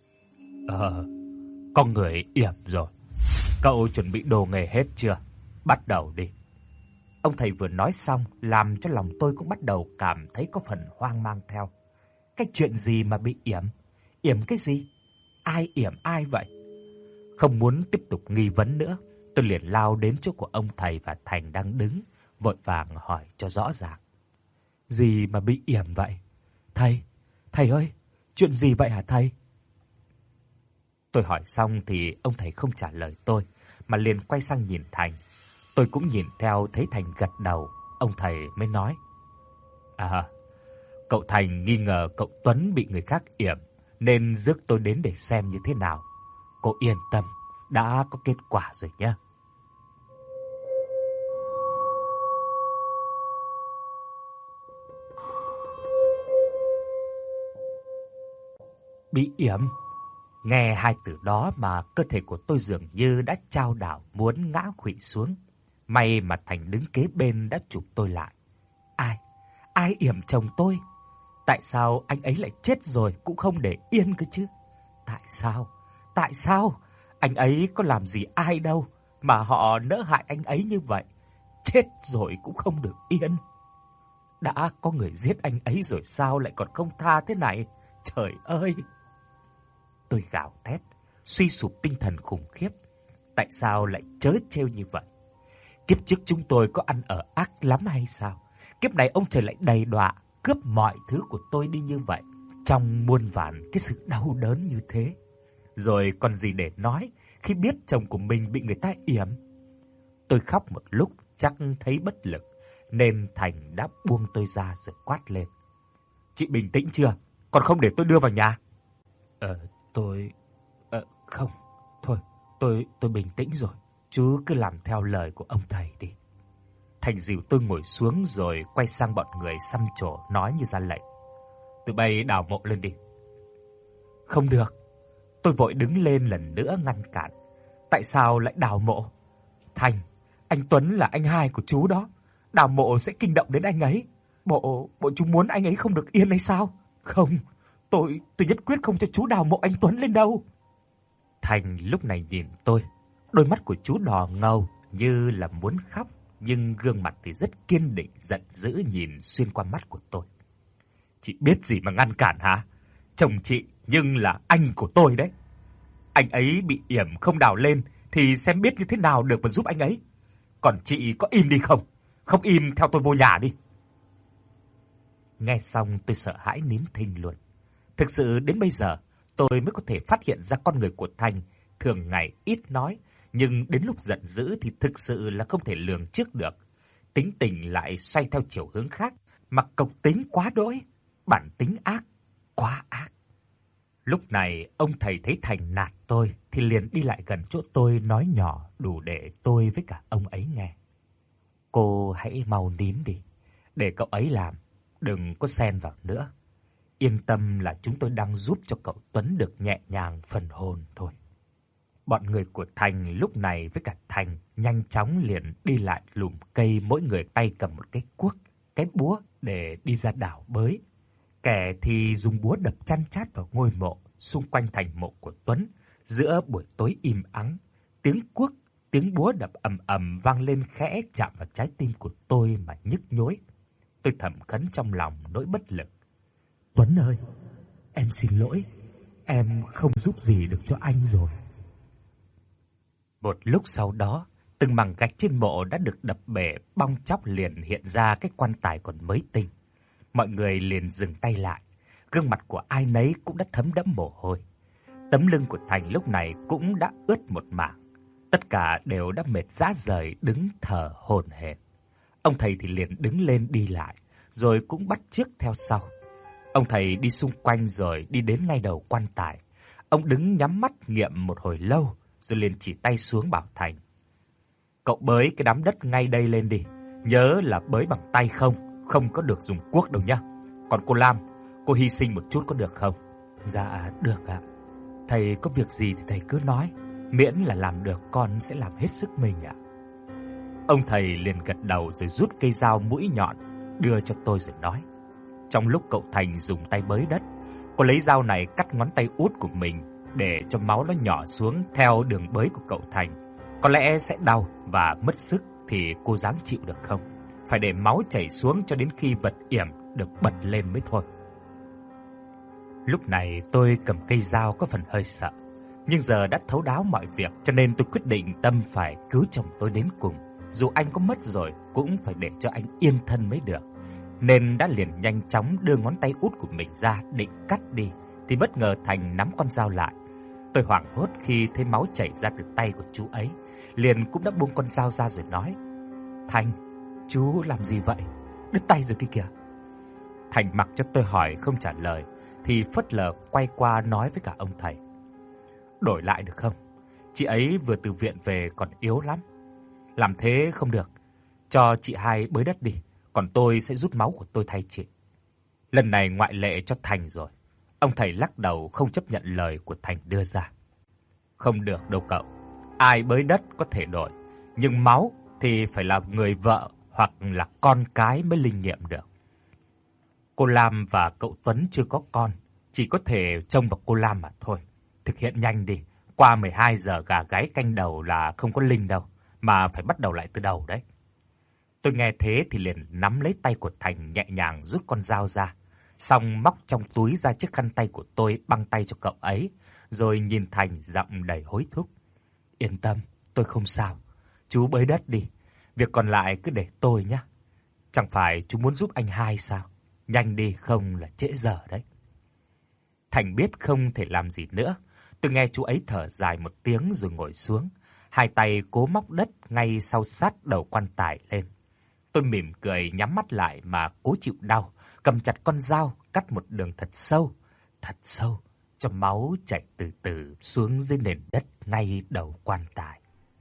Có người yểm rồi. Cậu chuẩn bị đồ nghề hết chưa? Bắt đầu đi." Ông thầy vừa nói xong, làm cho lòng tôi cũng bắt đầu cảm thấy có phần hoang mang theo. Cái chuyện gì mà bị yểm? Yểm cái gì? Ai yểm ai vậy? Không muốn tiếp tục nghi vấn nữa, tôi liền lao đến chỗ của ông thầy và Thành đang đứng, vội vàng hỏi cho rõ ràng. "Gì mà bị yểm vậy? Thầy ơi, chuyện gì vậy hả thầy?" Tôi hỏi xong thì ông thầy không trả lời tôi, mà liền quay sang nhìn Thành. Tôi cũng nhìn theo, thấy Thành gật đầu, ông thầy mới nói: Cậu Thành nghi ngờ cậu Tuấn bị người khác yểm, nên rước tôi đến để xem như thế nào. Cô yên tâm, đã có kết quả rồi nhé." Bị yểm? Nghe hai từ đó mà cơ thể của tôi dường như đã chao đảo muốn ngã khuỵu xuống. May mà Thành đứng kế bên đã chụp tôi lại. Ai yểm chồng tôi? Tại sao anh ấy lại chết rồi cũng không để yên cơ chứ? Tại sao? Anh ấy có làm gì ai đâu mà họ nỡ hại anh ấy như vậy? Chết rồi cũng không được yên. Đã có người giết anh ấy rồi sao lại còn không tha thế này? Trời ơi! Tôi gào thét, suy sụp tinh thần khủng khiếp. Tại sao lại trớ trêu như vậy? Kiếp trước chúng tôi có ăn ở ác lắm hay sao? Kiếp này ông trời lại đầy đọa, cướp mọi thứ của tôi đi như vậy, trong muôn vàn cái sự đau đớn như thế. Rồi còn gì để nói khi biết chồng của mình bị người ta yểm? Tôi khóc một lúc chắc thấy bất lực, nên Thành đã buông tôi ra rồi quát lên: "Chị bình tĩnh chưa? Còn không để tôi đưa vào nhà?" Không, thôi, tôi bình tĩnh rồi. Chú cứ làm theo lời của ông thầy đi." Thành dìu tôi ngồi xuống rồi quay sang bọn người xăm trổ nói như ra lệnh: "Tụi bay đào mộ lên đi." Không được. Tôi vội đứng lên lần nữa ngăn cản. Tại sao lại đào mộ? Thành, anh Tuấn là anh hai của chú đó. Đào mộ sẽ kinh động đến anh ấy. Bộ chú muốn anh ấy không được yên hay sao? Không, tôi nhất quyết không cho chú đào mộ anh Tuấn lên đâu. Thành lúc này nhìn tôi, đôi mắt của chú đỏ ngầu như là muốn khóc, nhưng gương mặt thì rất kiên định, giận dữ nhìn xuyên qua mắt của tôi. "Chị biết gì mà ngăn cản hả? Chồng chị nhưng là anh của tôi đấy. Anh ấy bị yểm không đào lên thì xem biết như thế nào được mà giúp anh ấy. Còn chị có im đi không? Không im theo tôi vô nhà đi." Nghe xong tôi sợ hãi nín thinh luôn. Thực sự đến bây giờ tôi mới có thể phát hiện ra con người của Thành thường ngày ít nói, nhưng đến lúc giận dữ thì thực sự là không thể lường trước được. Tính tình lại xoay theo chiều hướng khác, mặc cộc tính quá đỗi, bản tính ác, quá ác. Lúc này ông thầy thấy Thành nạt tôi thì liền đi lại gần chỗ tôi nói nhỏ đủ để tôi với cả ông ấy nghe: "Cô hãy mau nín đi, để cậu ấy làm, đừng có xen vào nữa. Yên tâm là chúng tôi đang giúp cho cậu Tuấn được nhẹ nhàng phần hồn thôi." Bọn người của Thành lúc này với cả Thành nhanh chóng liền đi lại lùm cây, mỗi người tay cầm một cái cuốc, cái búa để đi ra đào bới. Kẻ thì dùng búa đập chăn chát vào ngôi mộ xung quanh thành mộ của Tuấn. Giữa buổi tối im ắng, tiếng cuốc, tiếng búa đập ầm ầm vang lên khẽ chạm vào trái tim của tôi mà nhức nhối. Tôi thầm khấn trong lòng nỗi bất lực. Tuấn ơi, em xin lỗi, em không giúp gì được cho anh rồi. Một lúc sau đó, từng mảng gạch trên mộ đã được đập bể, bong chóc liền hiện ra cái quan tài còn mới tinh. Mọi người liền dừng tay lại, gương mặt của ai nấy cũng đã thấm đẫm mồ hôi. Tấm lưng của Thành lúc này cũng đã ướt một mảng. Tất cả đều đã mệt rã rời, đứng thở hổn hển. Ông thầy thì liền đứng lên đi lại, rồi cũng bắt chước theo sau. Ông thầy đi xung quanh rồi đi đến ngay đầu quan tài. Ông đứng nhắm mắt nghiệm một hồi lâu, rồi liền chỉ tay xuống bảo Thành: "Cậu bới cái đám đất ngay đây lên đi, nhớ là bới bằng tay không có được dùng cuốc đâu nhá. Còn cô Lam, cô hy sinh một chút có được không?" "Dạ, được ạ. Thầy có việc gì thì thầy cứ nói, miễn là làm được con sẽ làm hết sức mình ạ." Ông thầy liền gật đầu rồi rút cây dao mũi nhọn đưa cho tôi rồi nói: "Trong lúc cậu Thành dùng tay bới đất, cô lấy dao này cắt ngón tay út của mình để cho máu nó nhỏ xuống theo đường bới của cậu Thành. Có lẽ sẽ đau và mất sức thì cô dáng chịu được không? Phải để máu chảy xuống cho đến khi vật yểm được bật lên mới thôi." Lúc này tôi cầm cây dao có phần hơi sợ, nhưng giờ đã thấu đáo mọi việc cho nên tôi quyết định tâm phải cứu chồng tôi đến cùng. Dù anh có mất rồi cũng phải để cho anh yên thân mới được. Nên đã liền nhanh chóng đưa ngón tay út của mình ra định cắt đi, thì bất ngờ Thành nắm con dao lại. Tôi hoảng hốt khi thấy máu chảy ra từ tay của chú ấy, liền cũng đã buông con dao ra rồi nói: "Thành, chú làm gì vậy? Đứt tay rồi kia kìa." Thành mặc cho tôi hỏi không trả lời, thì phớt lờ quay qua nói với cả ông thầy: "Đổi lại được không? Chị ấy vừa từ viện về còn yếu lắm. Làm thế không được, cho chị hai bới đất đi, còn tôi sẽ rút máu của tôi thay chị." Lần này ngoại lệ cho Thành rồi. Ông thầy lắc đầu không chấp nhận lời của Thành đưa ra. "Không được đâu cậu. Ai bới đất có thể đổi, nhưng máu thì phải là người vợ hoặc là con cái mới linh nghiệm được. Cô Lam và cậu Tuấn chưa có con, chỉ có thể trông vào cô Lam mà thôi. Thực hiện nhanh đi, qua 12 giờ gà gáy canh đầu là không có linh đâu, mà phải bắt đầu lại từ đầu đấy." Tôi nghe thế thì liền nắm lấy tay của Thành nhẹ nhàng rút con dao ra, xong móc trong túi ra chiếc khăn tay của tôi băng tay cho cậu ấy, rồi nhìn Thành giọng đầy hối thúc: "Yên tâm, tôi không sao. Chú bới đất đi, việc còn lại cứ để tôi nhé. Chẳng phải chú muốn giúp anh hai sao? Nhanh đi không là trễ giờ đấy." Thành biết không thể làm gì nữa. Tôi nghe chú ấy thở dài một tiếng rồi ngồi xuống, hai tay cố móc đất ngay sau sát đầu quan tài lên. Tôi mỉm cười nhắm mắt lại mà cố chịu đau, cầm chặt con dao cắt một đường thật sâu, cho máu chảy từ từ xuống dưới nền đất ngay đầu quan tài.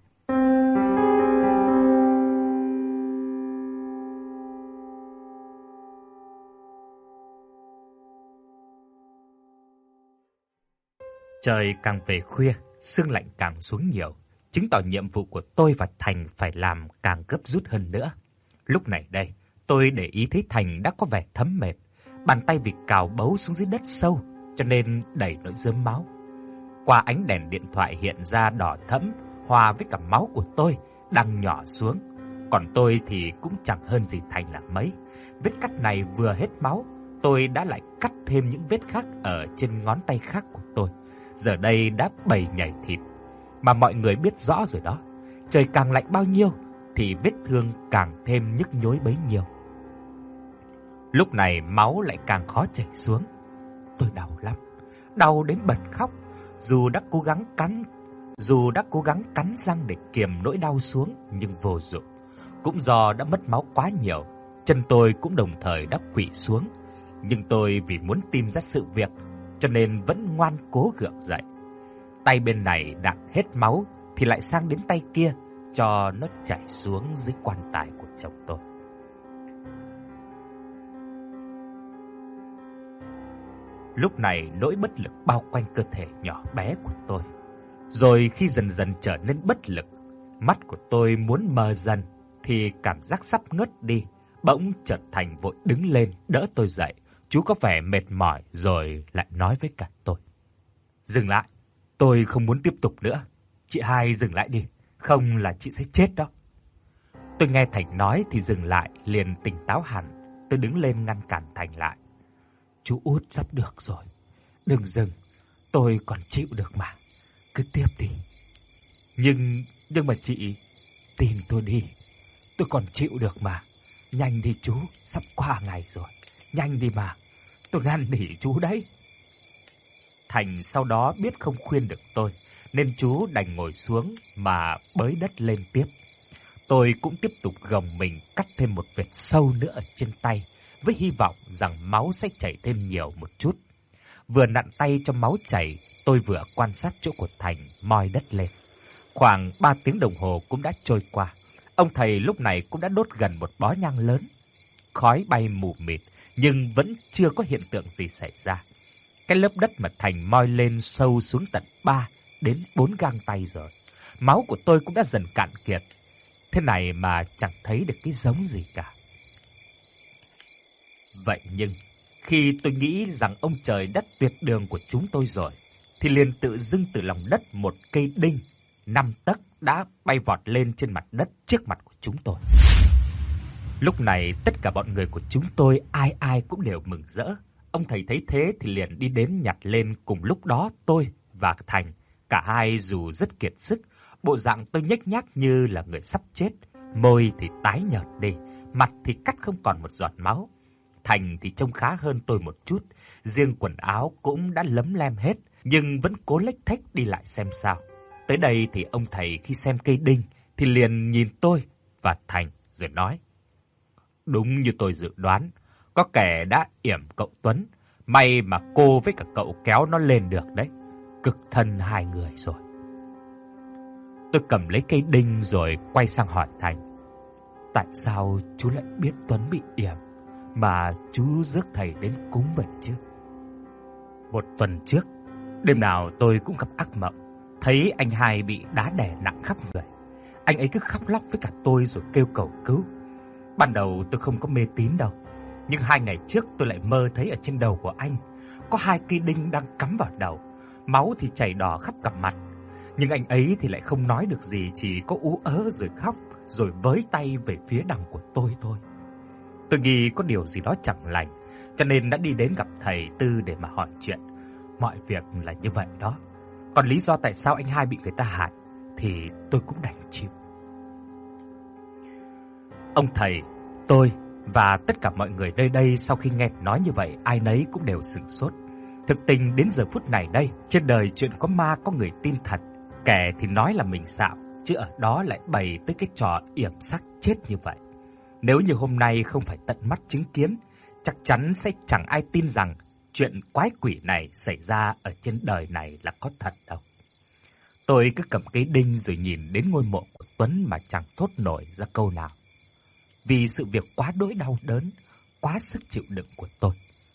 Trời càng về khuya, sương lạnh càng xuống nhiều, chứng tỏ nhiệm vụ của tôi và Thành phải làm càng gấp rút hơn nữa. Lúc này đây, tôi để ý thấy Thành đã có vẻ thấm mệt, bàn tay vì cào bấu xuống dưới đất sâu, cho nên đầy nỗi rớm máu. Qua ánh đèn điện thoại hiện ra đỏ thẫm, hòa với cả máu của tôi đang nhỏ xuống. Còn tôi thì cũng chẳng hơn gì Thành là mấy. Vết cắt này vừa hết máu, tôi đã lại cắt thêm những vết khác ở trên ngón tay khác của tôi. Giờ đây đã bầy nhảy thịt. Mà mọi người biết rõ rồi đó, trời càng lạnh bao nhiêu thì vết thương càng thêm nhức nhối bấy nhiêu. Lúc này máu lại càng khó chảy xuống. Tôi đau lắm, đau đến bật khóc. Dù đã cố gắng cắn răng để kiềm nỗi đau xuống nhưng vô dụng. Cũng do đã mất máu quá nhiều, chân tôi cũng đồng thời đã khuỵu xuống. Nhưng tôi vì muốn tìm ra sự việc cho nên vẫn ngoan cố gượng dậy. Tay bên này đặng hết máu thì lại sang đến tay kia cho nó chảy xuống dưới quan tài của chồng tôi. Lúc này nỗi bất lực bao quanh cơ thể nhỏ bé của tôi. Rồi khi dần dần trở nên bất lực, mắt của tôi muốn mờ dần thì cảm giác sắp ngất đi, bỗng chợt Thành vội đứng lên đỡ tôi dậy. Chú có vẻ mệt mỏi rồi lại nói với cả tôi: "Dừng lại, tôi không muốn tiếp tục nữa. Chị hai dừng lại đi, không là chị sẽ chết đó." Tôi nghe Thành nói thì dừng lại, liền tỉnh táo hẳn. Tôi đứng lên ngăn cản Thành lại: "Chú Út sắp được rồi, đừng dừng, tôi còn chịu được mà, cứ tiếp đi." Nhưng mà chị, tin tôi đi, tôi còn chịu được mà. Nhanh đi chú, sắp qua ngày rồi. Nhanh đi mà, tôi năn nỉ chú đấy. Thành sau đó biết không khuyên được tôi, nên chú đành ngồi xuống mà bới đất lên tiếp. Tôi cũng tiếp tục gồng mình cắt thêm một vệt sâu nữa ở trên tay, với hy vọng rằng máu sẽ chảy thêm nhiều một chút. Vừa nặn tay cho máu chảy, tôi vừa quan sát chỗ của Thành moi đất lên. Khoảng 3 tiếng đồng hồ cũng đã trôi qua. Ông thầy lúc này cũng đã đốt gần một bó nhang lớn. Khói bay mù mịt, nhưng vẫn chưa có hiện tượng gì xảy ra. Cái lớp đất mà Thành moi lên sâu xuống tận 3 đến 4 gang tay rồi. Máu của tôi cũng đã dần cạn kiệt. Thế này mà chẳng thấy được cái giống gì cả. Vậy nhưng, khi tôi nghĩ rằng ông trời đất tuyệt đường của chúng tôi rồi, thì liền tự dưng từ lòng đất một cây đinh 5 tấc đã bay vọt lên trên mặt đất trước mặt của chúng tôi. Lúc này tất cả bọn người của chúng tôi ai ai cũng đều mừng rỡ. Ông thầy thấy thế thì liền đi đến nhặt lên. Cùng lúc đó tôi và Thành, cả hai dù rất kiệt sức, bộ dạng tôi nhếch nhác như là người sắp chết, môi thì tái nhợt đi, mặt thì cắt không còn một giọt máu. Thành thì trông khá hơn tôi một chút, riêng quần áo cũng đã lấm lem hết, nhưng vẫn cố lếch thếch đi lại xem sao. Tới đây thì ông thầy khi xem cây đinh thì liền nhìn tôi và Thành rồi nói: "Đúng như tôi dự đoán, có kẻ đã yểm cậu Tuấn, may mà cô với cả cậu kéo nó lên được đấy. Cực thân hai người rồi." Tôi cầm lấy cây đinh rồi quay sang hỏi Thành: "Tại sao chú lại biết Tuấn bị yểm mà chú rước thầy đến cúng vậy chứ?" Một tuần trước, đêm nào tôi cũng gặp ác mộng, thấy anh hai bị đá đè nặng khắp người. Anh ấy cứ khóc lóc với cả tôi rồi kêu cầu cứu. Ban đầu tôi không có mê tín đâu, nhưng 2 ngày trước tôi lại mơ thấy ở trên đầu của anh có 2 cây đinh đang cắm vào đầu, máu thì chảy đỏ khắp cả mặt. Nhưng anh ấy thì lại không nói được gì, chỉ có ú ớ rồi khóc, rồi với tay về phía đằng của tôi thôi. Tôi nghi có điều gì đó chẳng lành, cho nên đã đi đến gặp thầy Tư để mà hỏi chuyện. Mọi việc là như vậy đó. Còn lý do tại sao anh hai bị người ta hại thì tôi cũng đành chịu. Ông thầy, tôi và tất cả mọi người nơi đây sau khi nghe nói như vậy, ai nấy cũng đều sửng sốt. Thực tình đến giờ phút này đây, trên đời chuyện có ma có người tin thật. Kẻ thì nói là mình xạo, chứ ở đó lại bày tới cái trò yểm xác chết như vậy. Nếu như hôm nay không phải tận mắt chứng kiến, chắc chắn sẽ chẳng ai tin rằng chuyện quái quỷ này xảy ra ở trên đời này là có thật đâu. Tôi cứ cầm cái đinh rồi nhìn đến ngôi mộ của Tuấn mà chẳng thốt nổi ra câu nào. Vì sự việc quá đỗi đau đớn, quá sức chịu đựng của tôi.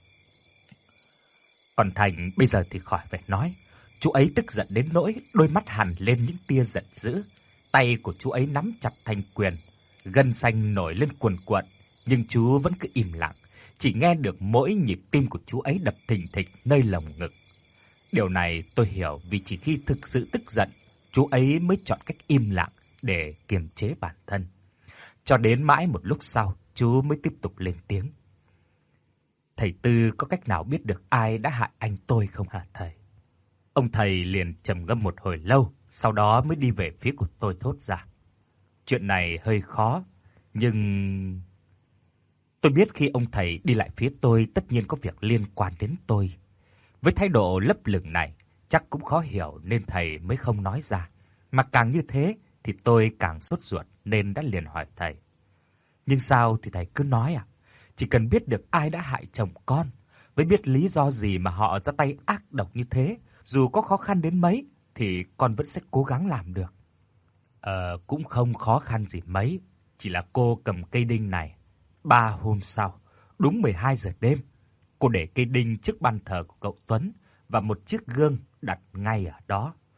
Còn Thành bây giờ thì khỏi phải nói. Chú ấy tức giận đến nỗi đôi mắt hằn lên những tia giận dữ. Tay của chú ấy nắm chặt thành quyền, gân xanh nổi lên cuồn cuộn, nhưng chú vẫn cứ im lặng, chỉ nghe được mỗi nhịp tim của chú ấy đập thình thịch nơi lồng ngực. Điều này tôi hiểu, vì chỉ khi thực sự tức giận, chú ấy mới chọn cách im lặng để kiềm chế bản thân. Cho đến mãi một lúc sau, chú mới tiếp tục lên tiếng: "Thầy Tư có cách nào biết được ai đã hại anh tôi không hả thầy?" Ông thầy liền trầm ngâm một hồi lâu, sau đó mới đi về phía của tôi thốt ra: "Chuyện này hơi khó, nhưng..." Tôi biết khi ông thầy đi lại phía tôi tất nhiên có việc liên quan đến tôi. Với thái độ lấp lửng này, chắc cũng khó hiểu nên thầy mới không nói ra. Mà càng như thế thì tôi càng sốt ruột nên đã liền hỏi thầy: "Nhưng sao thì thầy cứ nói à? Chỉ cần biết được ai đã hại chồng con, với biết lý do gì mà họ ra tay ác độc như thế, dù có khó khăn đến mấy thì con vẫn sẽ cố gắng làm được." Cũng không khó khăn gì mấy, chỉ là cô cầm cây đinh này 3 hôm sau, đúng 12 giờ đêm, cô để cây đinh trước ban thờ của cậu Tuấn và một chiếc gương đặt ngay ở đó.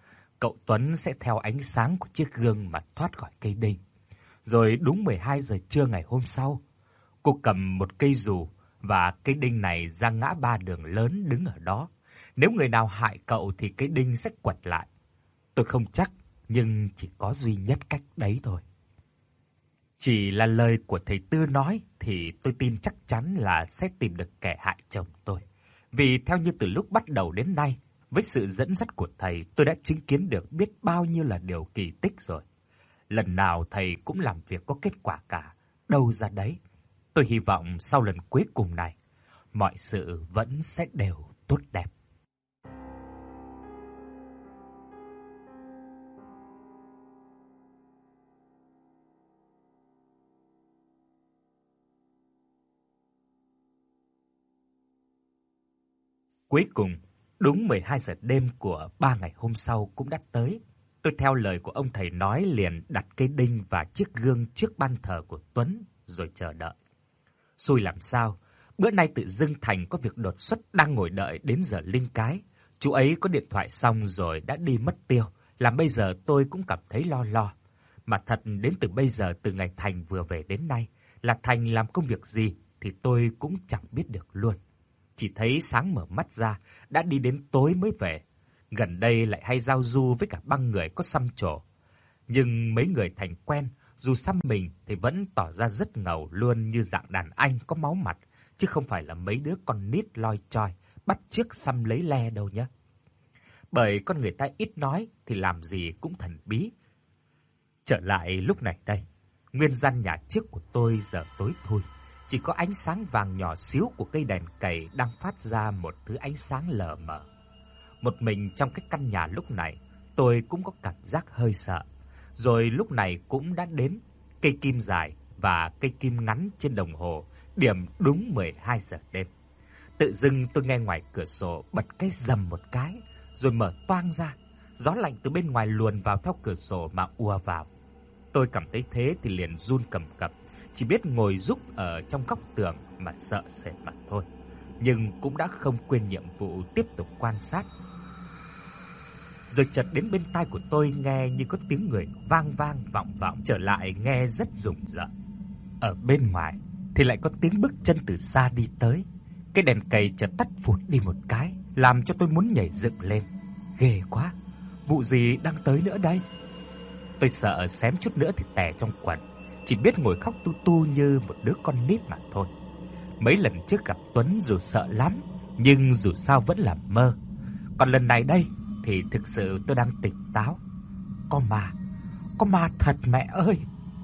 cậu Tuấn sẽ theo ánh sáng của chiếc gương mà thoát khỏi cây đinh. Rồi đúng 12 giờ trưa ngày hôm sau, cô cầm một cây dù và cây đinh này ra ngã ba đường lớn đứng ở đó. Nếu người nào hại cậu thì cây đinh sẽ quật lại. Tôi không chắc, nhưng chỉ có duy nhất cách đấy thôi. Chỉ là lời của thầy Tư nói thì tôi tin chắc chắn là sẽ tìm được kẻ hại chồng tôi. Vì theo như từ lúc bắt đầu đến nay, với sự dẫn dắt của thầy, tôi đã chứng kiến được biết bao nhiêu là điều kỳ tích rồi. Lần nào thầy cũng làm việc có kết quả cả, đâu ra đấy. Tôi hy vọng sau lần cuối cùng này, mọi sự vẫn sẽ đều tốt đẹp. Cuối cùng, đúng 12 giờ đêm của 3 ngày hôm sau cũng đã tới. Tôi theo lời của ông thầy nói liền đặt cây đinh và chiếc gương trước ban thờ của Tuấn rồi chờ đợi. Xui làm sao, bữa nay tự dưng Thành có việc đột xuất đang ngồi đợi đến giờ linh cái. Chú ấy có điện thoại xong rồi đã đi mất tiêu, làm bây giờ tôi cũng cảm thấy lo lo. Mà thật đến từ bây giờ, từ ngày Thành vừa về đến nay, là Thành làm công việc gì thì tôi cũng chẳng biết được luôn. Chỉ thấy sáng mở mắt ra, đã đi đến tối mới về. Gần đây lại hay giao du với cả băng người có xăm trổ. Nhưng mấy người Thành quen, dù xăm mình thì vẫn tỏ ra rất ngầu luôn, như dạng đàn anh có máu mặt, chứ không phải là mấy đứa con nít loi choi, bắt chước xăm lấy le đâu nhé. Bởi con người ta ít nói thì làm gì cũng thần bí. Trở lại lúc này đây, nguyên gian nhà trước của tôi giờ tối thui. Chỉ có ánh sáng vàng nhỏ xíu của cây đèn cầy đang phát ra một thứ ánh sáng lờ mờ. Một mình trong cái căn nhà lúc này, tôi cũng có cảm giác hơi sợ. Rồi lúc này cũng đã đến cây kim dài và cây kim ngắn trên đồng hồ, điểm đúng 12 giờ đêm. Tự dưng tôi nghe ngoài cửa sổ bật cái rầm một cái, rồi mở toang ra. Gió lạnh từ bên ngoài luồn vào theo cửa sổ mà ùa vào. Tôi cảm thấy thế thì liền run cầm cập, chỉ biết ngồi rúc ở trong góc tường mà sợ sệt mà thôi. Nhưng cũng đã không quên nhiệm vụ tiếp tục quan sát. Rồi chợt đến bên tai của tôi nghe như có tiếng người vang vang vọng vọng trở lại, nghe rất rùng rợn. Ở bên ngoài thì lại có tiếng bước chân từ xa đi tới. Cái đèn cầy chợt tắt phụt đi một cái, làm cho tôi muốn nhảy dựng lên. Ghê quá, vụ gì đang tới nữa đây? Tôi sợ xém chút nữa thì tè trong quần, chỉ biết ngồi khóc tu tu như một đứa con nít mà thôi. Mấy lần trước gặp Tuấn dù sợ lắm, nhưng dù sao vẫn là mơ. Còn lần này đây thì thực sự tôi đang tỉnh táo. Có ma thật mẹ ơi!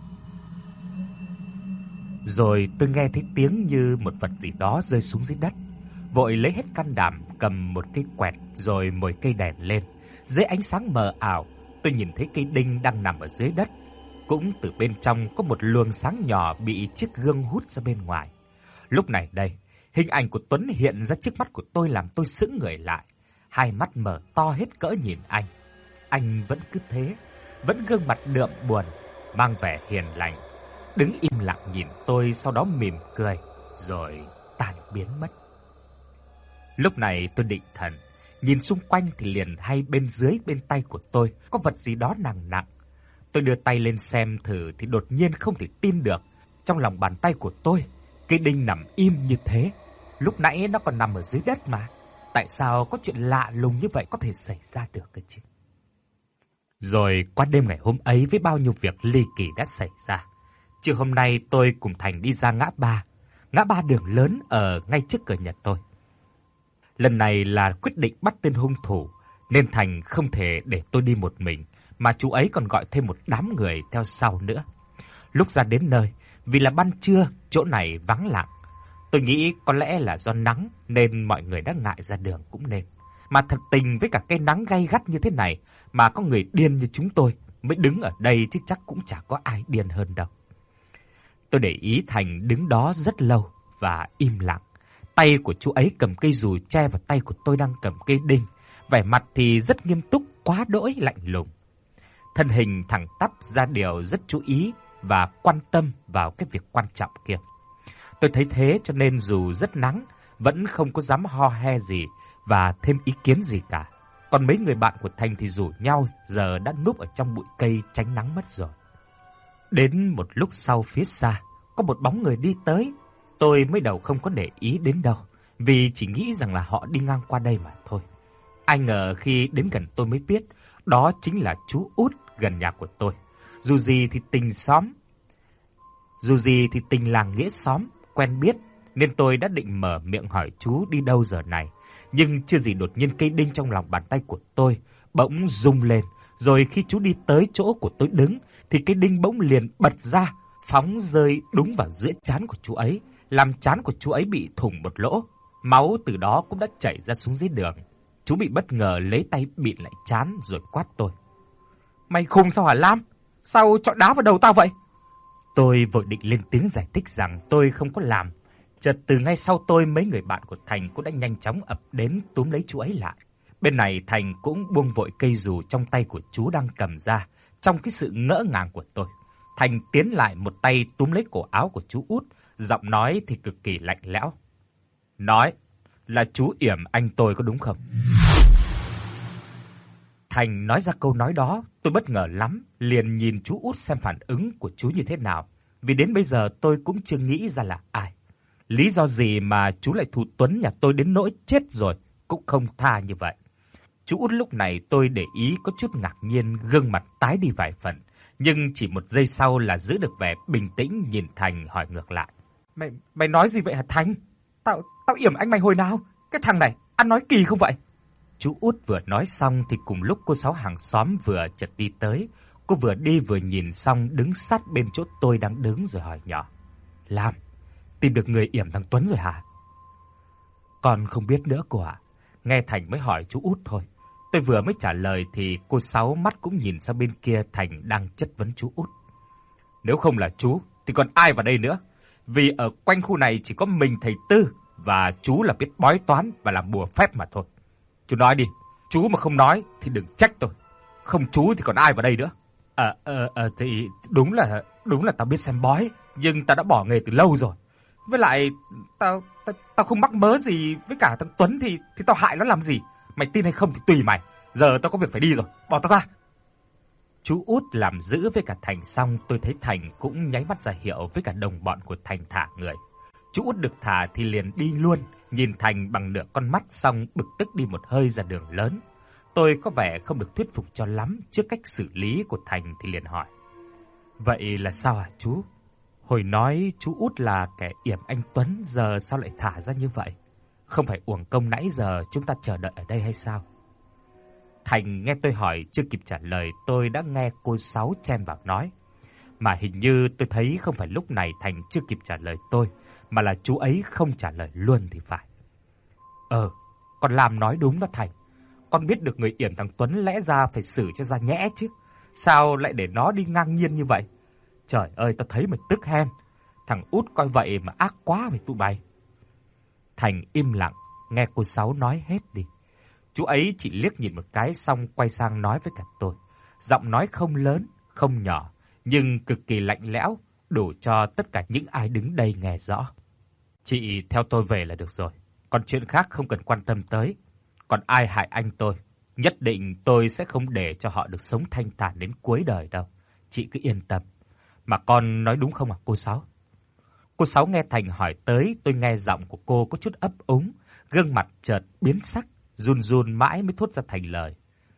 Rồi tôi nghe thấy tiếng như một vật gì đó rơi xuống dưới đất. Vội lấy hết can đảm cầm một cây quẹt rồi mồi cây đèn lên. Dưới ánh sáng mờ ảo, tôi nhìn thấy cây đinh đang nằm ở dưới đất. Cũng từ bên trong có một luồng sáng nhỏ bị chiếc gương hút ra bên ngoài. Lúc này đây, hình ảnh của Tuấn hiện ra trước mắt của tôi làm tôi sững người lại. Hai mắt mở to hết cỡ nhìn anh. Anh vẫn cứ thế, vẫn gương mặt đượm buồn, mang vẻ hiền lành, đứng im lặng nhìn tôi, sau đó mỉm cười, rồi tan biến mất. Lúc này tôi định thần, nhìn xung quanh thì liền hay bên dưới bên tay của tôi có vật gì đó nặng nặng. Tôi đưa tay lên xem thử thì đột nhiên không thể tin được. Trong lòng bàn tay của tôi, cây đinh nằm im như thế. Lúc nãy nó còn nằm ở dưới đất mà. Tại sao có chuyện lạ lùng như vậy có thể xảy ra được cơ chứ? Rồi qua đêm ngày hôm ấy với bao nhiêu việc ly kỳ đã xảy ra. Chiều hôm nay tôi cùng Thành đi ra ngã ba đường lớn ở ngay trước cửa nhà tôi. Lần này là quyết định bắt tên hung thủ, nên Thành không thể để tôi đi một mình, mà chú ấy còn gọi thêm một đám người theo sau nữa. Lúc ra đến nơi, vì là ban trưa, chỗ này vắng lặng. Tôi nghĩ có lẽ là do nắng nên mọi người đã ngại ra đường cũng nên. Mà thật tình với cả cái nắng gay gắt như thế này mà có người điên như chúng tôi mới đứng ở đây, chứ chắc cũng chả có ai điên hơn đâu. Tôi để ý Thành đứng đó rất lâu và im lặng. Tay của chú ấy cầm cây dù che vào tay của tôi đang cầm cây đinh. Vẻ mặt thì rất nghiêm túc, quá đỗi lạnh lùng. Thân hình thẳng tắp ra điều rất chú ý và quan tâm vào cái việc quan trọng kia. Tôi thấy thế cho nên dù rất nắng, vẫn không có dám ho he gì và thêm ý kiến gì cả. Còn mấy người bạn của Thành thì rủ nhau giờ đã núp ở trong bụi cây tránh nắng mất rồi. Đến một lúc sau, phía xa có một bóng người đi tới. Tôi mới đầu không có để ý đến đâu, vì chỉ nghĩ rằng là họ đi ngang qua đây mà thôi. Ai ngờ khi đến gần tôi mới biết đó chính là chú Út gần nhà của tôi. Dù gì thì tình làng nghĩa xóm quen biết, nên tôi đã định mở miệng hỏi chú đi đâu giờ này. Nhưng chưa gì đột nhiên cây đinh trong lòng bàn tay của tôi bỗng rung lên, rồi khi chú đi tới chỗ của tôi đứng thì cây đinh bỗng liền bật ra, phóng rơi đúng vào giữa trán của chú ấy, làm trán của chú ấy bị thủng một lỗ. Máu từ đó cũng đã chảy ra xuống dưới đường. Chú bị bất ngờ lấy tay bịt lại trán rồi quát tôi: "Mày khùng sao hả Lam? Sao chọi đá vào đầu tao vậy?" Tôi vội định lên tiếng giải thích rằng tôi không có làm. Chợt từ ngay sau tôi, mấy người bạn của Thành cũng đã nhanh chóng ập đến túm lấy chú ấy lại. Bên này Thành cũng buông vội cây dù trong tay của chú đang cầm ra. Trong cái sự ngỡ ngàng của tôi, Thành tiến lại một tay túm lấy cổ áo của chú Út, giọng nói thì cực kỳ lạnh lẽo: "Nói là chú yểm anh tôi có đúng không?" Thành nói ra câu nói đó, tôi bất ngờ lắm, liền nhìn chú Út xem phản ứng của chú như thế nào, vì đến bây giờ tôi cũng chưa nghĩ ra là ai. Lý do gì mà chú lại thù Tuấn nhà tôi đến nỗi chết rồi cũng không tha như vậy? Chú Út lúc này tôi để ý có chút ngạc nhiên, gương mặt tái đi vài phần, nhưng chỉ một giây sau là giữ được vẻ bình tĩnh, nhìn Thành hỏi ngược lại: Mày nói gì vậy hả Thành? Tao yểm anh mày hồi nào? Cái thằng này ăn nói kỳ không vậy?" Chú Út vừa nói xong thì cùng lúc cô Sáu hàng xóm vừa chợt đi tới. Cô vừa đi vừa nhìn xong đứng sát bên chỗ tôi đang đứng rồi hỏi nhỏ: "Lam, tìm được người yểm thằng Tuấn rồi hả?" "Con không biết nữa cô ạ." Nghe Thành mới hỏi chú Út thôi. Tôi vừa mới trả lời thì cô Sáu mắt cũng nhìn sang bên kia Thành đang chất vấn chú Út: "Nếu không là chú thì còn ai vào đây nữa? Vì ở quanh khu này chỉ có mình thầy Tư và chú là biết bói toán và làm bùa phép mà thôi. Chú nói đi, chú mà không nói thì đừng trách tôi. Không chú thì còn ai vào đây nữa?" Thì đúng là tao biết xem bói, nhưng tao đã bỏ nghề từ lâu rồi. Với lại tao không mắc mớ gì với cả thằng Tuấn thì tao hại nó làm gì? Mày tin hay không thì tùy mày. Giờ tao có việc phải đi rồi, bỏ tao ra. Chú Út làm giữ với cả Thành xong, tôi thấy Thành cũng nháy mắt ra hiệu với cả đồng bọn của Thành thả người. Chú Út được thả thì liền đi luôn, nhìn Thành bằng nửa con mắt xong bực tức đi một hơi ra đường lớn. Tôi có vẻ không được thuyết phục cho lắm trước cách xử lý của Thành thì liền hỏi: "Vậy là sao hả chú? Hồi nói chú Út là kẻ yểm anh Tuấn, giờ sao lại thả ra như vậy? Không phải uổng công nãy giờ chúng ta chờ đợi ở đây hay sao?" Thành nghe tôi hỏi chưa kịp trả lời, tôi đã nghe cô Sáu chen vào nói: "Mà hình như tôi thấy không phải lúc này Thành chưa kịp trả lời tôi, mà là chú ấy không trả lời luôn thì phải." Con Lam nói đúng đó Thành. Con biết được người yểm thằng Tuấn lẽ ra phải xử cho ra nhẽ chứ. Sao lại để nó đi ngang nhiên như vậy? Trời ơi, tao thấy mà tức hen. Thằng Út coi vậy mà ác quá với tụi bay." Thành im lặng, nghe cô Sáu nói hết đi. Chú ấy chỉ liếc nhìn một cái xong quay sang nói với cả tôi. Giọng nói không lớn, không nhỏ, nhưng cực kỳ lạnh lẽo, đủ cho tất cả những ai đứng đây nghe rõ: "Chị theo tôi về là được rồi. Còn chuyện khác không cần quan tâm tới. Còn ai hại anh tôi, nhất định tôi sẽ không để cho họ được sống thanh thản đến cuối đời đâu. Chị cứ yên tâm." Mà con nói đúng không ạ cô Sáu? Cô Sáu nghe Thành hỏi tới, tôi nghe giọng của cô có chút ấp úng, gương mặt chợt biến sắc, run run mãi mới thốt ra thành lời: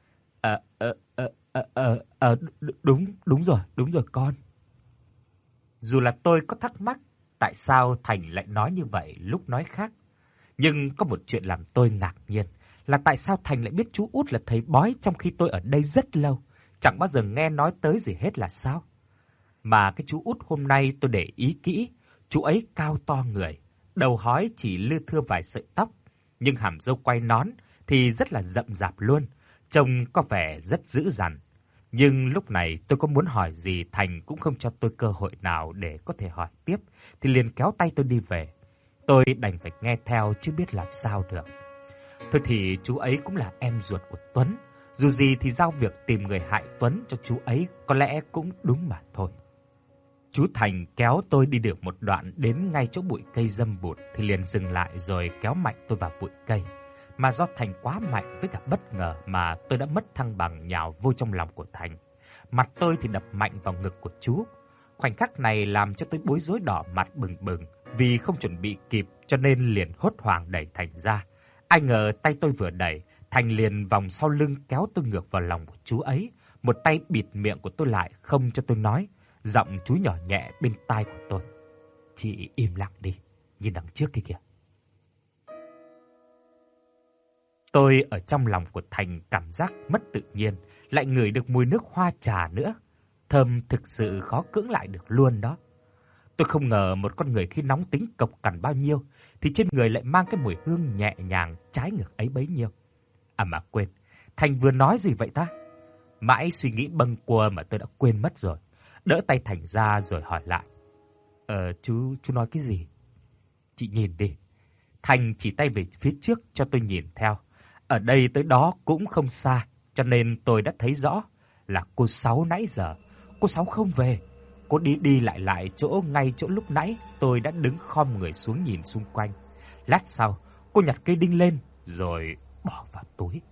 Đúng rồi con." Dù là tôi có thắc mắc tại sao Thành lại nói như vậy lúc nói khác, nhưng có một chuyện làm tôi ngạc nhiên là tại sao Thành lại biết chú Út là thầy bói trong khi tôi ở đây rất lâu, chẳng bao giờ nghe nói tới gì hết là sao? Mà cái chú Út hôm nay tôi để ý kỹ, chú ấy cao to người, đầu hói chỉ lưa thưa vài sợi tóc, nhưng hàm râu quai nón thì rất là rậm rạp luôn, trông có vẻ rất dữ dằn. Nhưng lúc này tôi có muốn hỏi gì Thành cũng không cho tôi cơ hội nào để có thể hỏi tiếp, thì liền kéo tay tôi đi về. Tôi đành phải nghe theo chứ biết làm sao được. Thôi thì chú ấy cũng là em ruột của Tuấn, dù gì thì giao việc tìm người hại Tuấn cho chú ấy có lẽ cũng đúng mà thôi. Chú Thành kéo tôi đi được một đoạn đến ngay chỗ bụi cây râm bụt thì liền dừng lại rồi kéo mạnh tôi vào bụi cây. mà do Thành quá mạnh với cả bất ngờ mà tôi đã mất thăng bằng nhào vô trong lòng của Thành. Mặt tôi thì đập mạnh vào ngực của chú. Khoảnh khắc này làm cho tôi bối rối đỏ mặt bừng bừng, vì không chuẩn bị kịp cho nên liền hốt hoảng đẩy Thành ra. Ai ngờ tay tôi vừa đẩy, Thành liền vòng sau lưng kéo tôi ngược vào lòng của chú ấy, một tay bịt miệng của tôi lại không cho tôi nói. Giọng chú nhỏ nhẹ bên tai của tôi: "Chị im lặng đi, nhìn đằng trước kia kìa." Tôi ở trong lòng của Thành cảm giác mất tự nhiên, lại ngửi được mùi nước hoa trà nữa. Thơm thực sự khó cưỡng lại được luôn đó. Tôi không ngờ một con người khi nóng tính cộc cằn bao nhiêu thì trên người lại mang cái mùi hương nhẹ nhàng trái ngược ấy bấy nhiêu. À mà quên, Thành vừa nói gì vậy ta? Mãi suy nghĩ bâng quơ mà tôi đã quên mất rồi. Đỡ tay Thành ra rồi hỏi lại: Chú nói cái gì?" "Chị nhìn đi." Thành chỉ tay về phía trước cho tôi nhìn theo. Ở đây tới đó cũng không xa, cho nên tôi đã thấy rõ là cô Sáu nãy giờ. Cô Sáu không về. Cô đi đi lại ngay chỗ lúc nãy tôi đã đứng khom người xuống nhìn xung quanh. Lát sau, cô nhặt cây đinh lên rồi bỏ vào túi.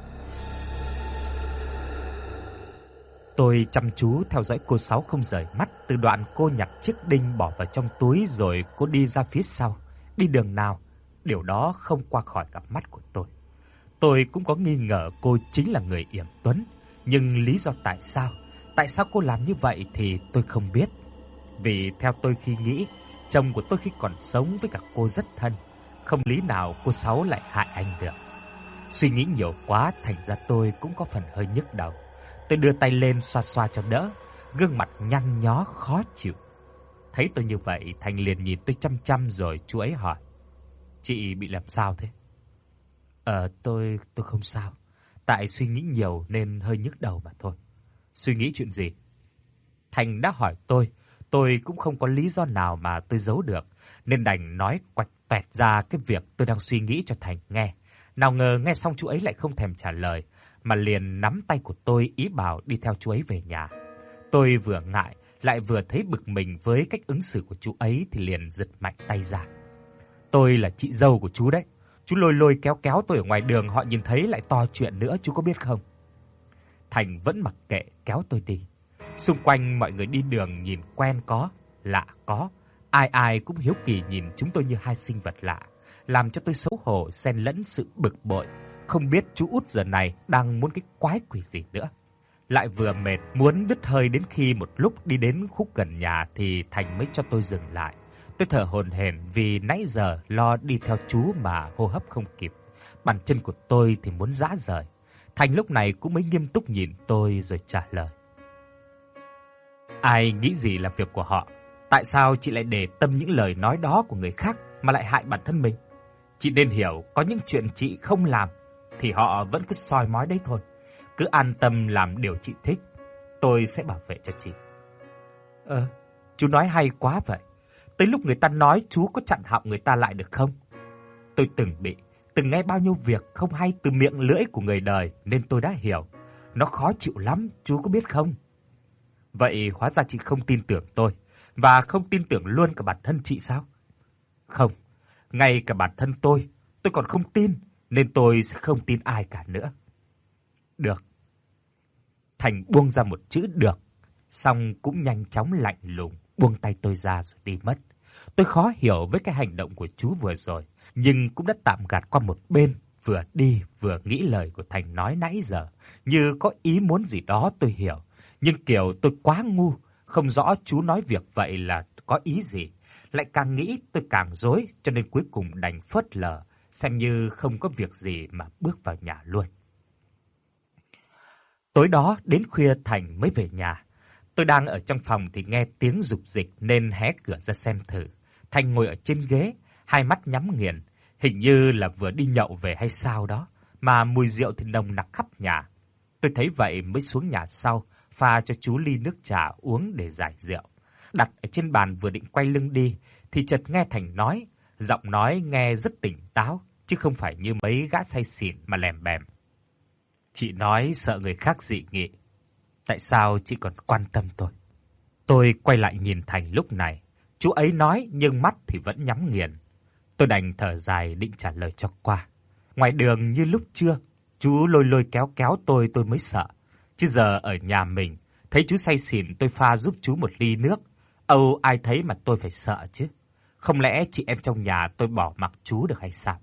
Tôi chăm chú theo dõi cô Sáu không rời mắt từ đoạn cô nhặt chiếc đinh bỏ vào trong túi rồi cô đi ra phía sau. Đi đường nào, điều đó không qua khỏi cặp mắt của tôi. Tôi cũng có nghi ngờ cô chính là người yểm Tuấn, nhưng lý do tại sao cô làm như vậy thì tôi không biết. Vì theo tôi khi nghĩ, chồng của tôi khi còn sống với cả cô rất thân, không lý nào cô Sáu lại hại anh được. Suy nghĩ nhiều quá thành ra tôi cũng có phần hơi nhức đầu. Tôi đưa tay lên xoa xoa cho đỡ, gương mặt nhăn nhó khó chịu. Thấy tôi như vậy, Thành liền nhìn tôi chăm chăm rồi chú ấy hỏi: "Chị bị làm sao thế?" Tôi không sao. Tại suy nghĩ nhiều nên hơi nhức đầu mà thôi." "Suy nghĩ chuyện gì?" Thành đã hỏi tôi cũng không có lý do nào mà tôi giấu được, nên đành nói quạch toẹt ra cái việc tôi đang suy nghĩ cho Thành nghe. Nào ngờ nghe xong chú ấy lại không thèm trả lời, mà liền nắm tay của tôi ý bảo đi theo chú ấy về nhà. Tôi vừa ngại lại vừa thấy bực mình với cách ứng xử của chú ấy thì liền giật mạnh tay ra. "Tôi là chị dâu của chú đấy. Chú lôi kéo tôi ở ngoài đường họ nhìn thấy lại to chuyện nữa, chú có biết không?" Thành vẫn mặc kệ kéo tôi đi. Xung quanh mọi người đi đường nhìn quen có, lạ có, ai cũng hiếu kỳ nhìn chúng tôi như hai sinh vật lạ, làm cho tôi xấu hổ xen lẫn sự bực bội, không biết chú út giờ này đang muốn cái quái quỷ gì nữa. Lại vừa mệt muốn đứt hơi đến khi một lúc đi đến khúc gần nhà thì Thành mới cho tôi dừng lại. Tôi thở hổn hển vì nãy giờ lo đi theo chú mà hô hấp không kịp. Bàn chân của tôi thì muốn rã rời. Thành lúc này cũng mới nghiêm túc nhìn tôi rồi trả lời: "Ai nghĩ gì là việc của họ. Tại sao chị lại để tâm những lời nói đó của người khác mà lại hại bản thân mình? Chị nên hiểu có những chuyện chị không làm thì họ vẫn cứ soi mói đấy thôi. Cứ an tâm làm điều chị thích, tôi sẽ bảo vệ cho chị." Chú nói hay quá vậy. Tới lúc người ta nói chú có chặn họng người ta lại được không? Tôi từng nghe bao nhiêu việc không hay từ miệng lưỡi của người đời nên tôi đã hiểu. Nó khó chịu lắm, chú có biết không? Vậy hóa ra chị không tin tưởng tôi và không tin tưởng luôn cả bản thân chị sao? Không, ngay cả bản thân tôi còn không tin nên tôi sẽ không tin ai cả nữa. Được. Thành buông ra một chữ được, xong cũng nhanh chóng lạnh lùng buông tay tôi ra rồi đi mất. Tôi khó hiểu với cái hành động của chú vừa rồi, nhưng cũng đã tạm gạt qua một bên, vừa đi vừa nghĩ lời của Thành nói nãy giờ, như có ý muốn gì đó tôi hiểu, nhưng kiểu tôi quá ngu, không rõ chú nói việc vậy là có ý gì, lại càng nghĩ tôi càng rối, cho nên cuối cùng đành phớt lờ, xem như không có việc gì mà bước vào nhà luôn. Tối đó đến khuya Thành mới về nhà. Tôi đang ở trong phòng thì nghe tiếng rục rịch nên hé cửa ra xem thử. Thành ngồi ở trên ghế, hai mắt nhắm nghiền, hình như là vừa đi nhậu về hay sao đó, mà mùi rượu thì nồng nặc khắp nhà. Tôi thấy vậy mới xuống nhà sau, pha cho chú ly nước trà uống để giải rượu. Đặt ở trên bàn vừa định quay lưng đi thì chợt nghe Thành nói, giọng nói nghe rất tỉnh táo, chứ không phải như mấy gã say xỉn mà lèm bèm. "Chị nói sợ người khác dị nghị. Tại sao chị còn quan tâm tôi?" Tôi quay lại nhìn Thành lúc này. Chú ấy nói nhưng mắt thì vẫn nhắm nghiền. Tôi đành thở dài định trả lời cho qua. Ngoài đường như lúc trưa, chú lôi lôi kéo kéo tôi mới sợ. Chứ giờ ở nhà mình, thấy chú say xỉn tôi pha giúp chú một ly nước. Âu ai thấy mà tôi phải sợ chứ. Không lẽ chị em trong nhà tôi bỏ mặc chú được hay sao?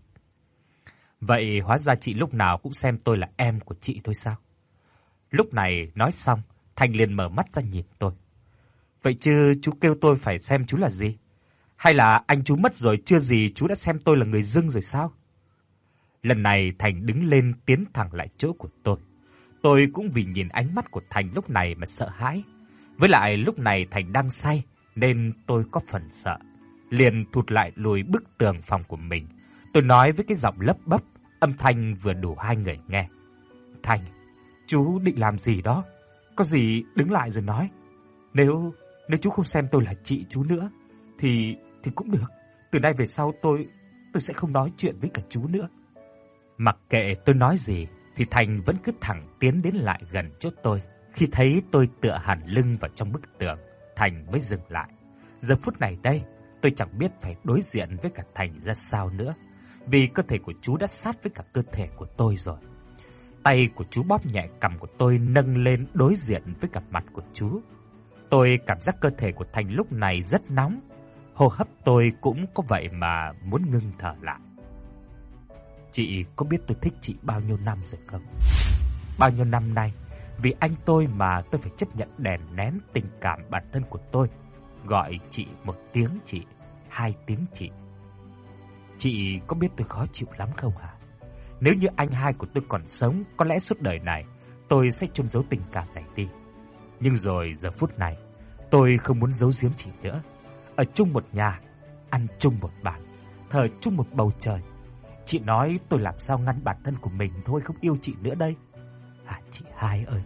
Vậy hóa ra chị lúc nào cũng xem tôi là em của chị thôi sao? Lúc này nói xong, Thành liền mở mắt ra nhìn tôi. Vậy chứ chú kêu tôi phải xem chú là gì? Hay là anh chú mất rồi chưa gì chú đã xem tôi là người dưng rồi sao? Lần này Thành đứng lên tiến thẳng lại chỗ của tôi. Tôi cũng vì nhìn ánh mắt của Thành lúc này mà sợ hãi. Với lại lúc này Thành đang say nên tôi có phần sợ. Liền thụt lại lùi bức tường phòng của mình. Tôi nói với cái giọng lấp bấp, âm thanh vừa đủ hai người nghe. Thành, chú định làm gì đó? Có gì đứng lại rồi nói. Nếu chú không xem tôi là chị chú nữa thì cũng được. Từ nay về sau tôi sẽ không nói chuyện với cả chú nữa. Mặc kệ tôi nói gì thì Thành vẫn cứ thẳng tiến đến lại gần chỗ tôi. Khi thấy tôi tựa hẳn lưng vào trong bức tường, Thành mới dừng lại. Giờ phút này đây, tôi chẳng biết phải đối diện với cả Thành ra sao nữa, vì cơ thể của chú đã sát với cả cơ thể của tôi rồi. Tay của chú bóp nhẹ cằm của tôi nâng lên đối diện với cả mặt của chú. Tôi cảm giác cơ thể của Thành lúc này rất nóng, hô hấp tôi cũng có vậy mà muốn ngưng thở lại. Chị có biết tôi thích chị bao nhiêu năm rồi không? Bao nhiêu năm nay, vì anh tôi mà tôi phải chấp nhận đè nén tình cảm bản thân của tôi, gọi chị một tiếng chị, hai tiếng chị. Chị có biết tôi khó chịu lắm không hả? Nếu như anh hai của tôi còn sống, có lẽ suốt đời này tôi sẽ chôn giấu tình cảm này đi. Nhưng rồi giờ phút này, tôi không muốn giấu giếm chị nữa. Ở chung một nhà, ăn chung một bàn, thờ chung một bầu trời. Chị nói tôi làm sao ngăn bản thân của mình thôi không yêu chị nữa đây. À chị hai ơi.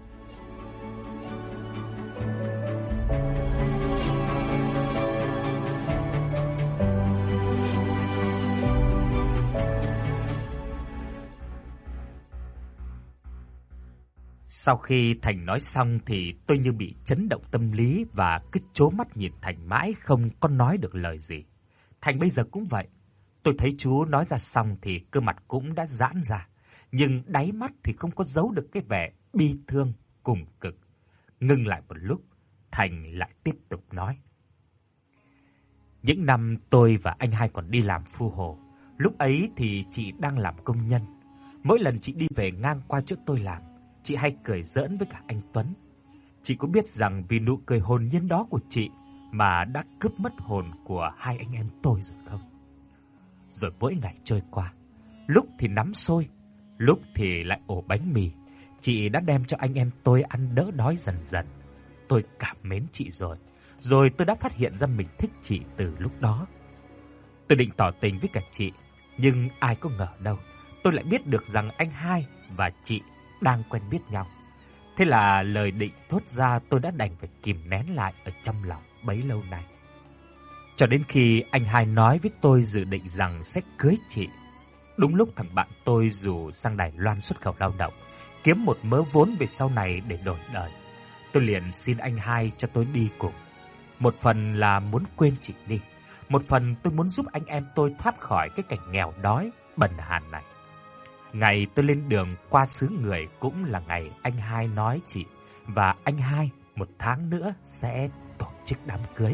Sau khi Thành nói xong thì tôi như bị chấn động tâm lý và cứ trố mắt nhìn Thành mãi không có nói được lời gì. Thành bây giờ cũng vậy. Tôi thấy chú nói ra xong thì cơ mặt cũng đã giãn ra, nhưng đáy mắt thì không có giấu được cái vẻ bi thương cùng cực. Ngưng lại một lúc, Thành lại tiếp tục nói. Những năm tôi và anh hai còn đi làm phu hồ, lúc ấy thì chị đang làm công nhân. Mỗi lần chị đi về ngang qua chỗ tôi làm, chị hay cười giỡn với cả anh Tuấn. Chị có biết rằng vì nụ cười hồn nhiên đó của chị mà đã cướp mất hồn của hai anh em tôi rồi không? Rồi mỗi ngày trôi qua, lúc thì nắm xôi, lúc thì lại ổ bánh mì, chị đã đem cho anh em tôi ăn đỡ đói dần dần. Tôi cảm mến chị rồi tôi đã phát hiện ra mình thích chị từ lúc đó. Tôi định tỏ tình với cả chị, nhưng ai có ngờ đâu, tôi lại biết được rằng anh hai và chị đang quen biết nhau. Thế là lời định thốt ra tôi đã đành phải kìm nén lại ở trong lòng bấy lâu nay. Cho đến khi anh hai nói với tôi dự định rằng sẽ cưới chị. Đúng lúc thằng bạn tôi rủ sang Đài Loan xuất khẩu lao động, kiếm một mớ vốn về sau này để đổi đời. Tôi liền xin anh hai cho tôi đi cùng. Một phần là muốn quên chị đi, một phần tôi muốn giúp anh em tôi thoát khỏi cái cảnh nghèo đói, bần hàn này. Ngày tôi lên đường qua xứ người cũng là ngày anh hai nói chị và anh hai 1 tháng nữa sẽ tổ chức đám cưới.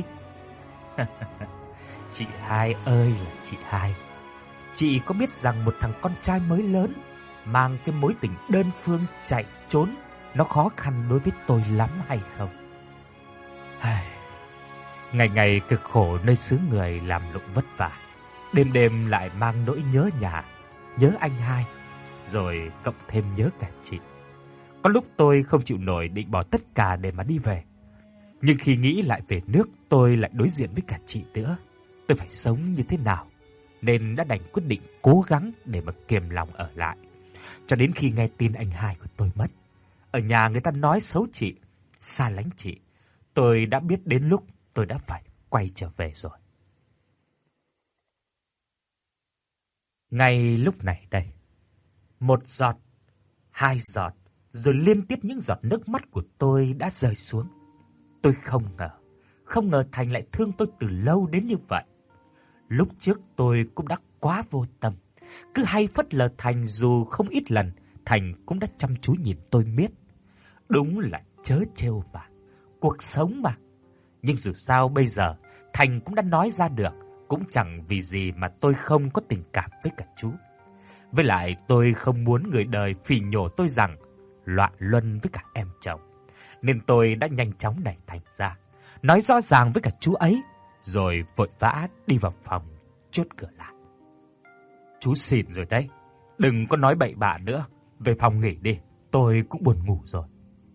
Chị hai ơi là chị hai. Chị có biết rằng một thằng con trai mới lớn mang cái mối tình đơn phương chạy trốn nó khó khăn đối với tôi lắm hay không? Ngày ngày cực khổ nơi xứ người làm lụng vất vả, đêm đêm lại mang nỗi nhớ nhà, nhớ anh hai, rồi cộng thêm nhớ cả chị. Có lúc tôi không chịu nổi định bỏ tất cả để mà đi về. Nhưng khi nghĩ lại về nước, tôi lại đối diện với cả chị nữa. Tôi phải sống như thế nào? Nên đã đành quyết định cố gắng để mà kiềm lòng ở lại. Cho đến khi nghe tin anh hai của tôi mất. Ở nhà người ta nói xấu chị, xa lánh chị. Tôi đã biết đến lúc tôi đã phải quay trở về rồi. Ngay lúc này đây, 1 giọt, 2 giọt, rồi liên tiếp những giọt nước mắt của tôi đã rơi xuống. Tôi không ngờ Thành lại thương tôi từ lâu đến như vậy. Lúc trước tôi cũng đã quá vô tâm, Cứ hay phớt lờ Thành, dù không ít lần Thành cũng đã chăm chú nhìn tôi miết. Đúng là trớ trêu mà, cuộc sống mà. Nhưng dù sao bây giờ Thành cũng đã nói ra được, cũng chẳng vì gì mà tôi không có tình cảm với cả chú. Với lại tôi không muốn người đời phỉ nhổ tôi rằng loạn luân với cả em chồng, nên tôi đã nhanh chóng đẩy Thành ra, nói rõ ràng với cả chú ấy, rồi vội vã đi vào phòng chốt cửa lại. Chú xin rồi đấy, đừng có nói bậy bạ nữa, về phòng nghỉ đi, tôi cũng buồn ngủ rồi.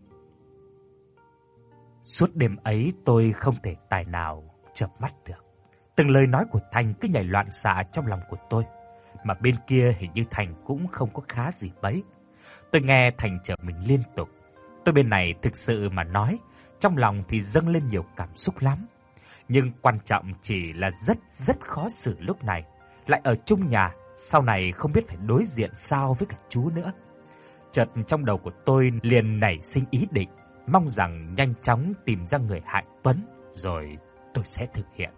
Suốt đêm ấy tôi không thể tài nào chợp mắt được. Từng lời nói của Thành cứ nhảy loạn xạ trong lòng của tôi, mà bên kia hình như Thành cũng không có khá gì mấy. Tôi nghe Thành chở mình liên tục. Tôi bên này thực sự mà nói, trong lòng thì dâng lên nhiều cảm xúc lắm. Nhưng quan trọng chỉ là rất khó xử lúc này, lại ở chung nhà, sau này không biết phải đối diện sao với cả chú nữa. Chợt trong đầu của tôi liền nảy sinh ý định, mong rằng nhanh chóng tìm ra người hại Tuấn, rồi tôi sẽ thực hiện.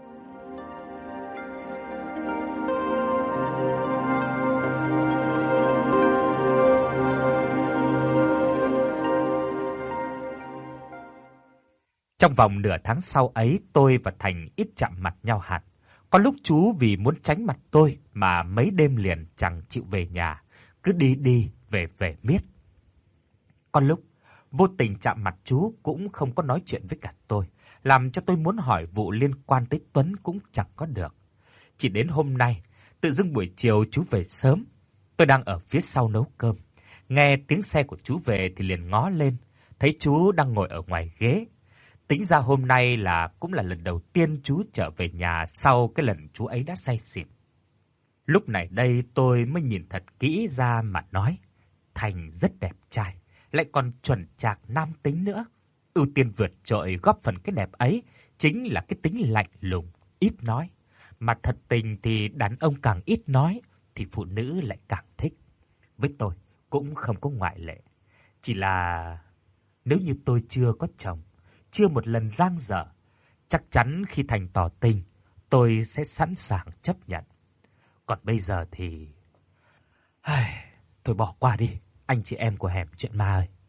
Trong vòng nửa tháng sau ấy, tôi và Thành ít chạm mặt nhau hẳn. Có lúc chú vì muốn tránh mặt tôi mà mấy đêm liền chẳng chịu về nhà, cứ đi về miết. Có lúc vô tình chạm mặt chú cũng không có nói chuyện với cả tôi, làm cho tôi muốn hỏi vụ liên quan tới Tuấn cũng chẳng có được. Chỉ đến hôm nay, tự dưng buổi chiều chú về sớm, tôi đang ở phía sau nấu cơm, nghe tiếng xe của chú về thì liền ngó lên, thấy chú đang ngồi ở ngoài ghế. Tính ra hôm nay cũng là lần đầu tiên chú trở về nhà sau cái lần chú ấy đã say xỉn. Lúc này đây tôi mới nhìn thật kỹ ra mà nói, Thành rất đẹp trai, lại còn chuẩn chạc nam tính nữa. Ưu tiên vượt trội góp phần cái đẹp ấy chính là cái tính lạnh lùng, ít nói. Mà thật tình thì đàn ông càng ít nói thì phụ nữ lại càng thích. Với tôi cũng không có ngoại lệ. Chỉ là nếu như tôi chưa có chồng, chưa một lần giang dở, chắc chắn khi Thành tỏ tình, tôi sẽ sẵn sàng chấp nhận. Còn bây giờ thì thôi bỏ qua đi, anh chị em của Hẻm Chuyện Ma ơi.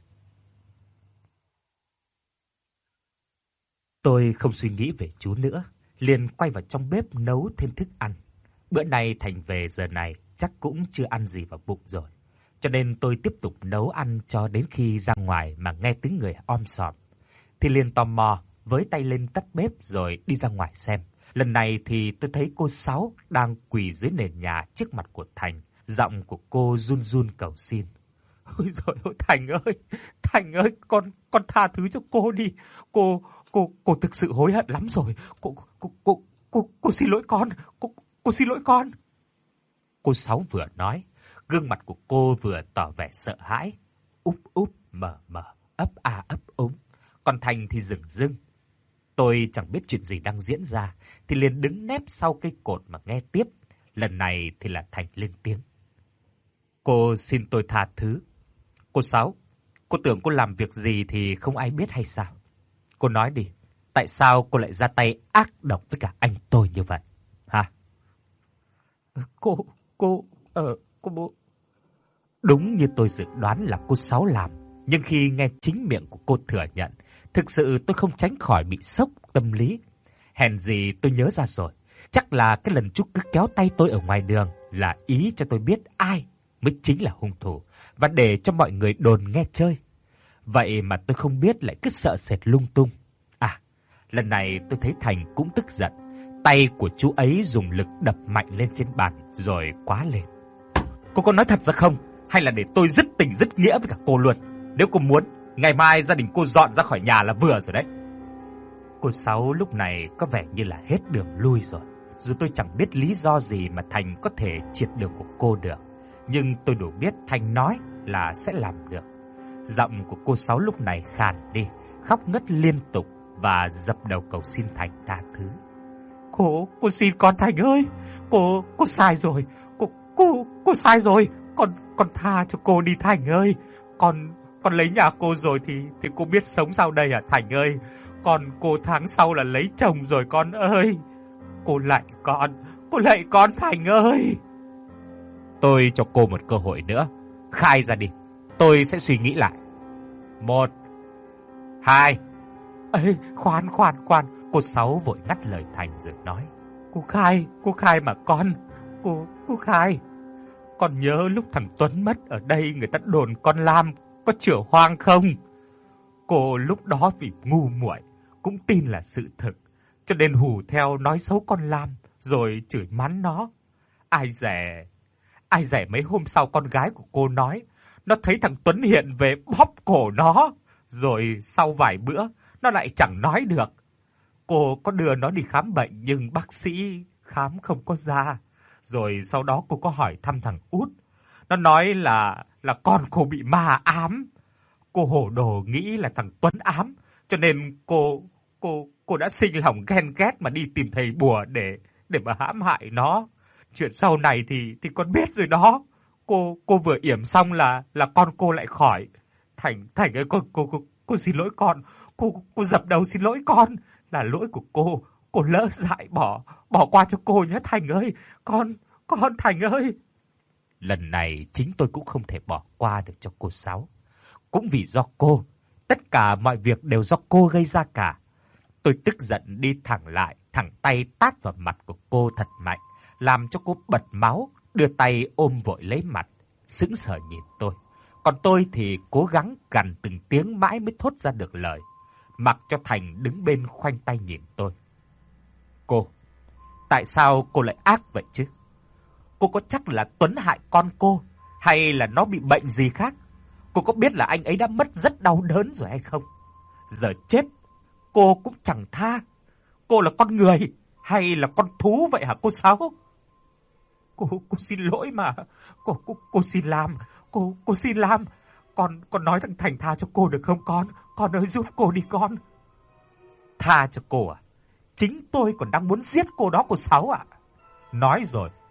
Tôi không suy nghĩ về chú nữa, liền quay vào trong bếp nấu thêm thức ăn. Bữa nay Thành về giờ này chắc cũng chưa ăn gì vào bụng rồi, cho nên tôi tiếp tục nấu ăn cho đến khi ra ngoài mà nghe tiếng người om sòm. Thì liền tò mò với tay lên tắt bếp rồi đi ra ngoài xem. Lần này thì tôi thấy cô Sáu đang quỳ dưới nền nhà trước mặt của Thành, giọng của cô run run cầu xin. Ôi giời ơi Thành ơi, con tha thứ cho cô đi. Cô thực sự hối hận lắm rồi. Cô xin lỗi con. Cô xin lỗi con. Cô Sáu vừa nói, gương mặt của cô vừa tỏ vẻ sợ hãi, úp úp mờ mờ, ấp a ấp úng. Còn Thành thì dửng dưng. Tôi chẳng biết chuyện gì đang diễn ra, thì liền đứng nép sau cây cột mà nghe tiếp. Lần này thì là Thành lên tiếng. Cô xin tôi tha thứ. Cô Sáu, cô tưởng cô làm việc gì thì không ai biết hay sao? Cô nói đi, tại sao cô lại ra tay ác độc với cả anh tôi như vậy? Hả? Cô... Đúng như tôi dự đoán là cô Sáu làm, nhưng khi nghe chính miệng của cô thừa nhận, thực sự tôi không tránh khỏi bị sốc tâm lý. Hèn gì tôi nhớ ra rồi, chắc là cái lần chú cứ kéo tay tôi ở ngoài đường là ý cho tôi biết ai mới chính là hung thủ, và để cho mọi người đồn nghe chơi. Vậy mà tôi không biết lại cứ sợ sệt lung tung. À, lần này tôi thấy Thành cũng tức giận, tay của chú ấy dùng lực đập mạnh lên trên bàn rồi quá lên. Cô có nói thật ra không? Hay là để tôi dứt tình dứt nghĩa với cả cô luôn? Nếu cô muốn, ngày mai gia đình cô dọn ra khỏi nhà là vừa rồi đấy. Cô Sáu lúc này có vẻ như là hết đường lui rồi. Dù tôi chẳng biết lý do gì mà Thành có thể triệt đường của cô được, nhưng tôi đủ biết Thành nói là sẽ làm được. Giọng của cô Sáu lúc này khàn đi, khóc ngất liên tục và dập đầu cầu xin Thành tha thứ. Cô xin con Thành ơi, cô sai rồi, cô sai rồi, con tha cho cô đi Thành ơi. Con lấy nhà cô rồi thì cô biết sống sao đây à Thành ơi. Cô tháng sau là lấy chồng rồi con ơi. Cô lạy con Thành ơi. Tôi cho cô một cơ hội nữa. Khai ra đi, tôi sẽ suy nghĩ lại. 1, 2. Ê, khoan. Cô Sáu vội ngắt lời Thành rồi nói. Cô khai mà con. Cô khai. Con nhớ lúc thằng Tuấn mất ở đây người ta đồn con Lam có chữa hoang không? Cô lúc đó vì ngu muội cũng tin là sự thực, cho nên hù theo nói xấu con Lam rồi chửi mắng nó. Ai dè mấy hôm sau con gái của cô nói nó thấy thằng Tuấn hiện về bóp cổ nó, rồi sau vài bữa nó lại chẳng nói được. Cô có đưa nó đi khám bệnh nhưng bác sĩ khám không có ra. Rồi sau đó cô có hỏi thăm thằng Út. Nó nói là con cô bị ma ám. Cô hồ đồ nghĩ là thằng Tuấn ám, cho nên cô đã sinh lòng ghen ghét mà đi tìm thầy bùa để mà hãm hại nó. Chuyện sau này thì con biết rồi đó. Cô vừa yểm xong là con cô lại khỏi. Thành ơi, cô xin lỗi con. Cô dập đầu xin lỗi con. Là lỗi của cô lỡ dại bỏ qua cho cô nhé Thành ơi. Con Thành ơi. Lần này chính tôi cũng không thể bỏ qua được cho cô Sáu. Cũng vì do cô, tất cả mọi việc đều do cô gây ra cả. Tôi tức giận đi thẳng tay tát vào mặt của cô thật mạnh, làm cho cô bật máu, đưa tay ôm vội lấy mặt, sững sờ nhìn tôi. Còn tôi thì cố gắng gằn từng tiếng mãi mới thốt ra được lời, mặc cho Thành đứng bên khoanh tay nhìn tôi. Cô, tại sao cô lại ác vậy chứ? Cô có chắc là Tuấn hại con cô, hay là nó bị bệnh gì khác? Cô có biết là anh ấy đã mất rất đau đớn rồi hay không? Giờ chết, cô cũng chẳng tha. Cô là con người hay là con thú vậy hả cô Sáu? Cô xin lỗi mà. Cô xin Lam. Cô xin Lam. Con nói thằng Thành tha cho cô được không con? Con ơi giúp cô đi con. Tha cho cô à? Chính tôi còn đang muốn giết cô đó cô Sáu ạ. Nói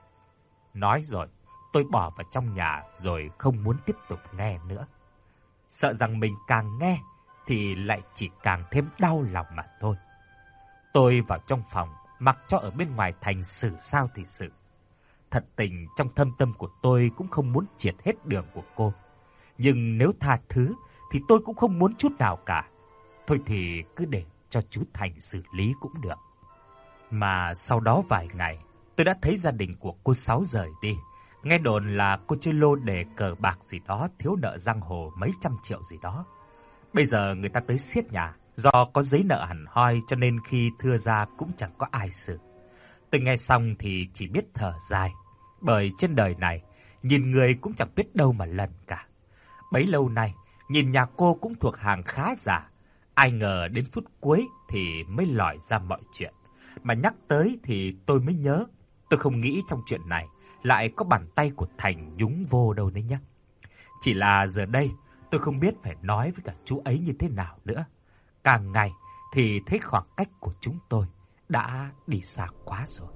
rồi, tôi bỏ vào trong nhà rồi không muốn tiếp tục nghe nữa. Sợ rằng mình càng nghe thì lại chỉ càng thêm đau lòng mà thôi. Tôi vào trong phòng, mặc cho ở bên ngoài Thành xử sao thì xử. Thật tình trong thâm tâm của tôi cũng không muốn triệt hết đường của cô. Nhưng nếu tha thứ thì tôi cũng không muốn chút nào cả. Thôi thì cứ để cho chú Thành xử lý cũng được. Mà sau đó vài ngày, tôi đã thấy gia đình của cô Sáu rời đi. Nghe đồn là cô chơi lô đề cờ bạc gì đó, thiếu nợ giang hồ mấy trăm triệu gì đó. Bây giờ người ta tới xiết nhà, do có giấy nợ hẳn hoi cho nên khi thưa ra cũng chẳng có ai xử. Tôi nghe xong thì chỉ biết thở dài, bởi trên đời này, nhìn người cũng chẳng biết đâu mà lần cả. Bấy lâu nay, nhìn nhà cô cũng thuộc hàng khá giả. Ai ngờ đến phút cuối thì mới lòi ra mọi chuyện. Mà nhắc tới thì tôi mới nhớ, tôi không nghĩ trong chuyện này lại có bàn tay của Thành nhúng vô đâu đấy nhé. Chỉ là giờ đây tôi không biết phải nói với cả chú ấy như thế nào nữa. Càng ngày thì thấy khoảng cách của chúng tôi đã đi xa quá rồi.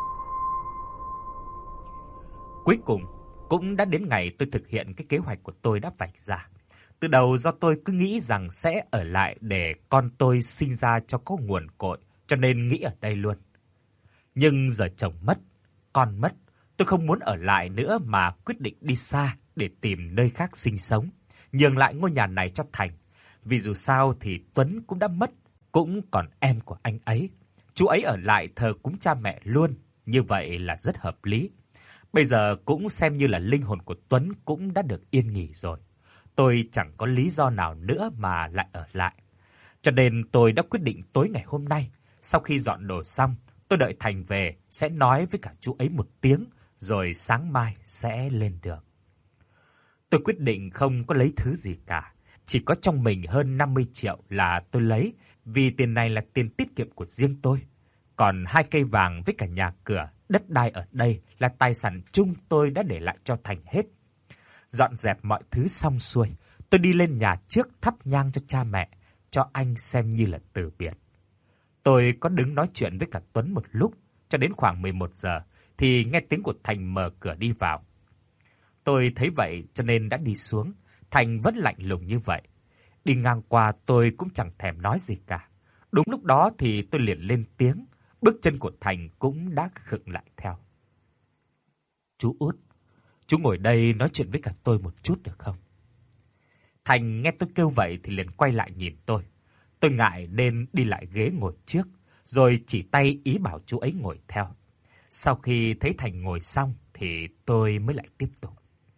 Cuối cùng cũng đã đến ngày tôi thực hiện cái kế hoạch của tôi đã vạch ra. Từ đầu do tôi cứ nghĩ rằng sẽ ở lại để con tôi sinh ra cho có nguồn cội, cho nên nghĩ ở đây luôn. Nhưng giờ chồng mất, con mất, tôi không muốn ở lại nữa mà quyết định đi xa để tìm nơi khác sinh sống, nhường lại ngôi nhà này cho Thành. Vì dù sao thì Tuấn cũng đã mất, cũng còn em của anh ấy. Chú ấy ở lại thờ cúng cha mẹ luôn, như vậy là rất hợp lý. Bây giờ cũng xem như là linh hồn của Tuấn cũng đã được yên nghỉ rồi. Tôi chẳng có lý do nào nữa mà lại ở lại. Cho nên tôi đã quyết định tối ngày hôm nay, sau khi dọn đồ xong, tôi đợi Thành về sẽ nói với cả chú ấy một tiếng, rồi sáng mai sẽ lên đường. Tôi quyết định không có lấy thứ gì cả, chỉ có trong mình hơn 50 triệu là tôi lấy, vì tiền này là tiền tiết kiệm của riêng tôi. Còn 2 cây vàng với cả nhà cửa, đất đai ở đây là tài sản chung tôi đã để lại cho Thành hết. Dọn dẹp mọi thứ xong xuôi, tôi đi lên nhà trước thắp nhang cho cha mẹ, cho anh xem như là từ biệt. Tôi có đứng nói chuyện với cả Tuấn một lúc, cho đến khoảng 11 giờ, thì nghe tiếng của Thành mở cửa đi vào. Tôi thấy vậy cho nên đã đi xuống, Thành vẫn lạnh lùng như vậy. Đi ngang qua tôi cũng chẳng thèm nói gì cả. Đúng lúc đó thì tôi liền lên tiếng, bước chân của Thành cũng đã khựng lại theo. Chú ngồi đây nói chuyện với cả tôi một chút được không? Thành nghe tôi kêu vậy thì liền quay lại nhìn tôi. Tôi ngại nên đi lại ghế ngồi trước, rồi chỉ tay ý bảo chú ấy ngồi theo. Sau khi thấy Thành ngồi xong thì tôi mới lại tiếp tục.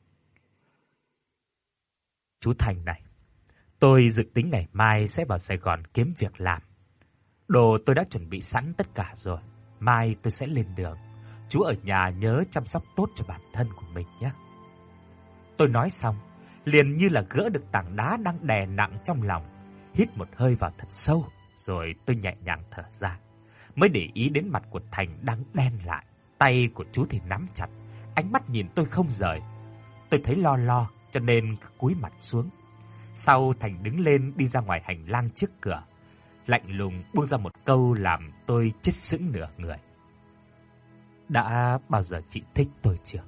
Chú Thành này, tôi dự tính ngày mai sẽ vào Sài Gòn kiếm việc làm. Đồ tôi đã chuẩn bị sẵn tất cả rồi. Mai tôi sẽ lên đường. Chú ở nhà nhớ chăm sóc tốt cho bản thân của mình nhé. Tôi nói xong, liền như là gỡ được tảng đá đang đè nặng trong lòng. Hít một hơi vào thật sâu, rồi tôi nhẹ nhàng thở ra. Mới để ý đến mặt của Thành đang đen lại. Tay của chú thì nắm chặt, ánh mắt nhìn tôi không rời. Tôi thấy lo lo, cho nên cúi mặt xuống. Sau Thành đứng lên đi ra ngoài hành lang trước cửa. Lạnh lùng buông ra một câu làm tôi chết sững nửa người. Đã bao giờ chị thích tôi chưa?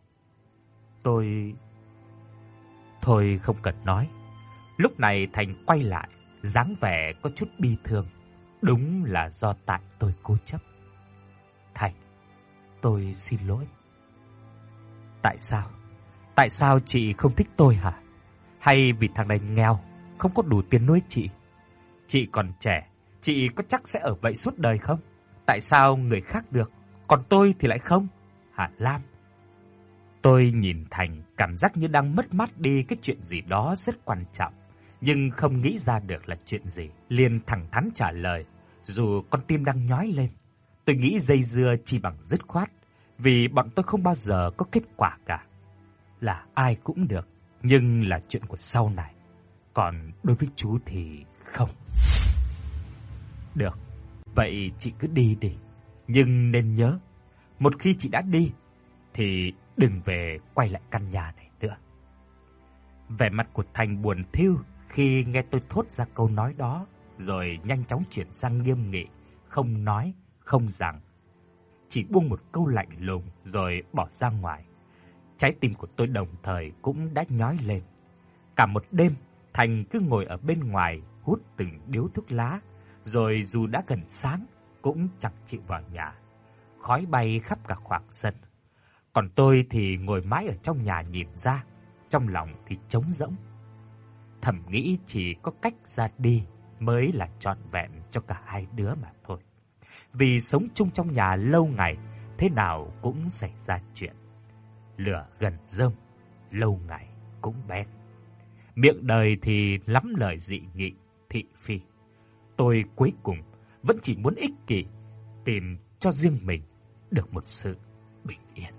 Thôi không cần nói. Lúc này Thành quay lại, dáng vẻ có chút bi thương. Đúng là do tại tôi cố chấp. Thành, tôi xin lỗi. Tại sao? Tại sao chị không thích tôi hả? Hay vì thằng này nghèo, không có đủ tiền nuôi chị? Chị còn trẻ, chị có chắc sẽ ở vậy suốt đời không? Tại sao người khác được, còn tôi thì lại không? Hả Lam? Tôi nhìn Thành cảm giác như đang mất mát đi cái chuyện gì đó rất quan trọng, nhưng không nghĩ ra được là chuyện gì. Liền thẳng thắn trả lời, dù con tim đang nhói lên. Tôi nghĩ dây dưa chỉ bằng dứt khoát, vì bọn tôi không bao giờ có kết quả cả. Là ai cũng được, nhưng là chuyện của sau này. Còn đối với chú thì không. Được, vậy chị cứ đi đi. Nhưng nên nhớ, một khi chị đã đi thì đừng về quay lại căn nhà này nữa. Vẻ mặt của Thành buồn thiu khi nghe tôi thốt ra câu nói đó, rồi nhanh chóng chuyển sang nghiêm nghị, không nói, không rằng. Chỉ buông một câu lạnh lùng rồi bỏ ra ngoài. Trái tim của tôi đồng thời cũng đã nhói lên. Cả một đêm, Thành cứ ngồi ở bên ngoài hút từng điếu thuốc lá, rồi dù đã gần sáng cũng chẳng chịu vào nhà. Khói bay khắp cả khoảng sân. Còn tôi thì ngồi mãi ở trong nhà nhìn ra, trong lòng thì trống rỗng. Thầm nghĩ chỉ có cách ra đi mới là trọn vẹn cho cả hai đứa mà thôi. Vì sống chung trong nhà lâu ngày, thế nào cũng xảy ra chuyện. Lửa gần rơm, lâu ngày cũng bén. Miệng đời thì lắm lời dị nghị, thị phi. Tôi cuối cùng vẫn chỉ muốn ích kỷ, tìm cho riêng mình được một sự bình yên.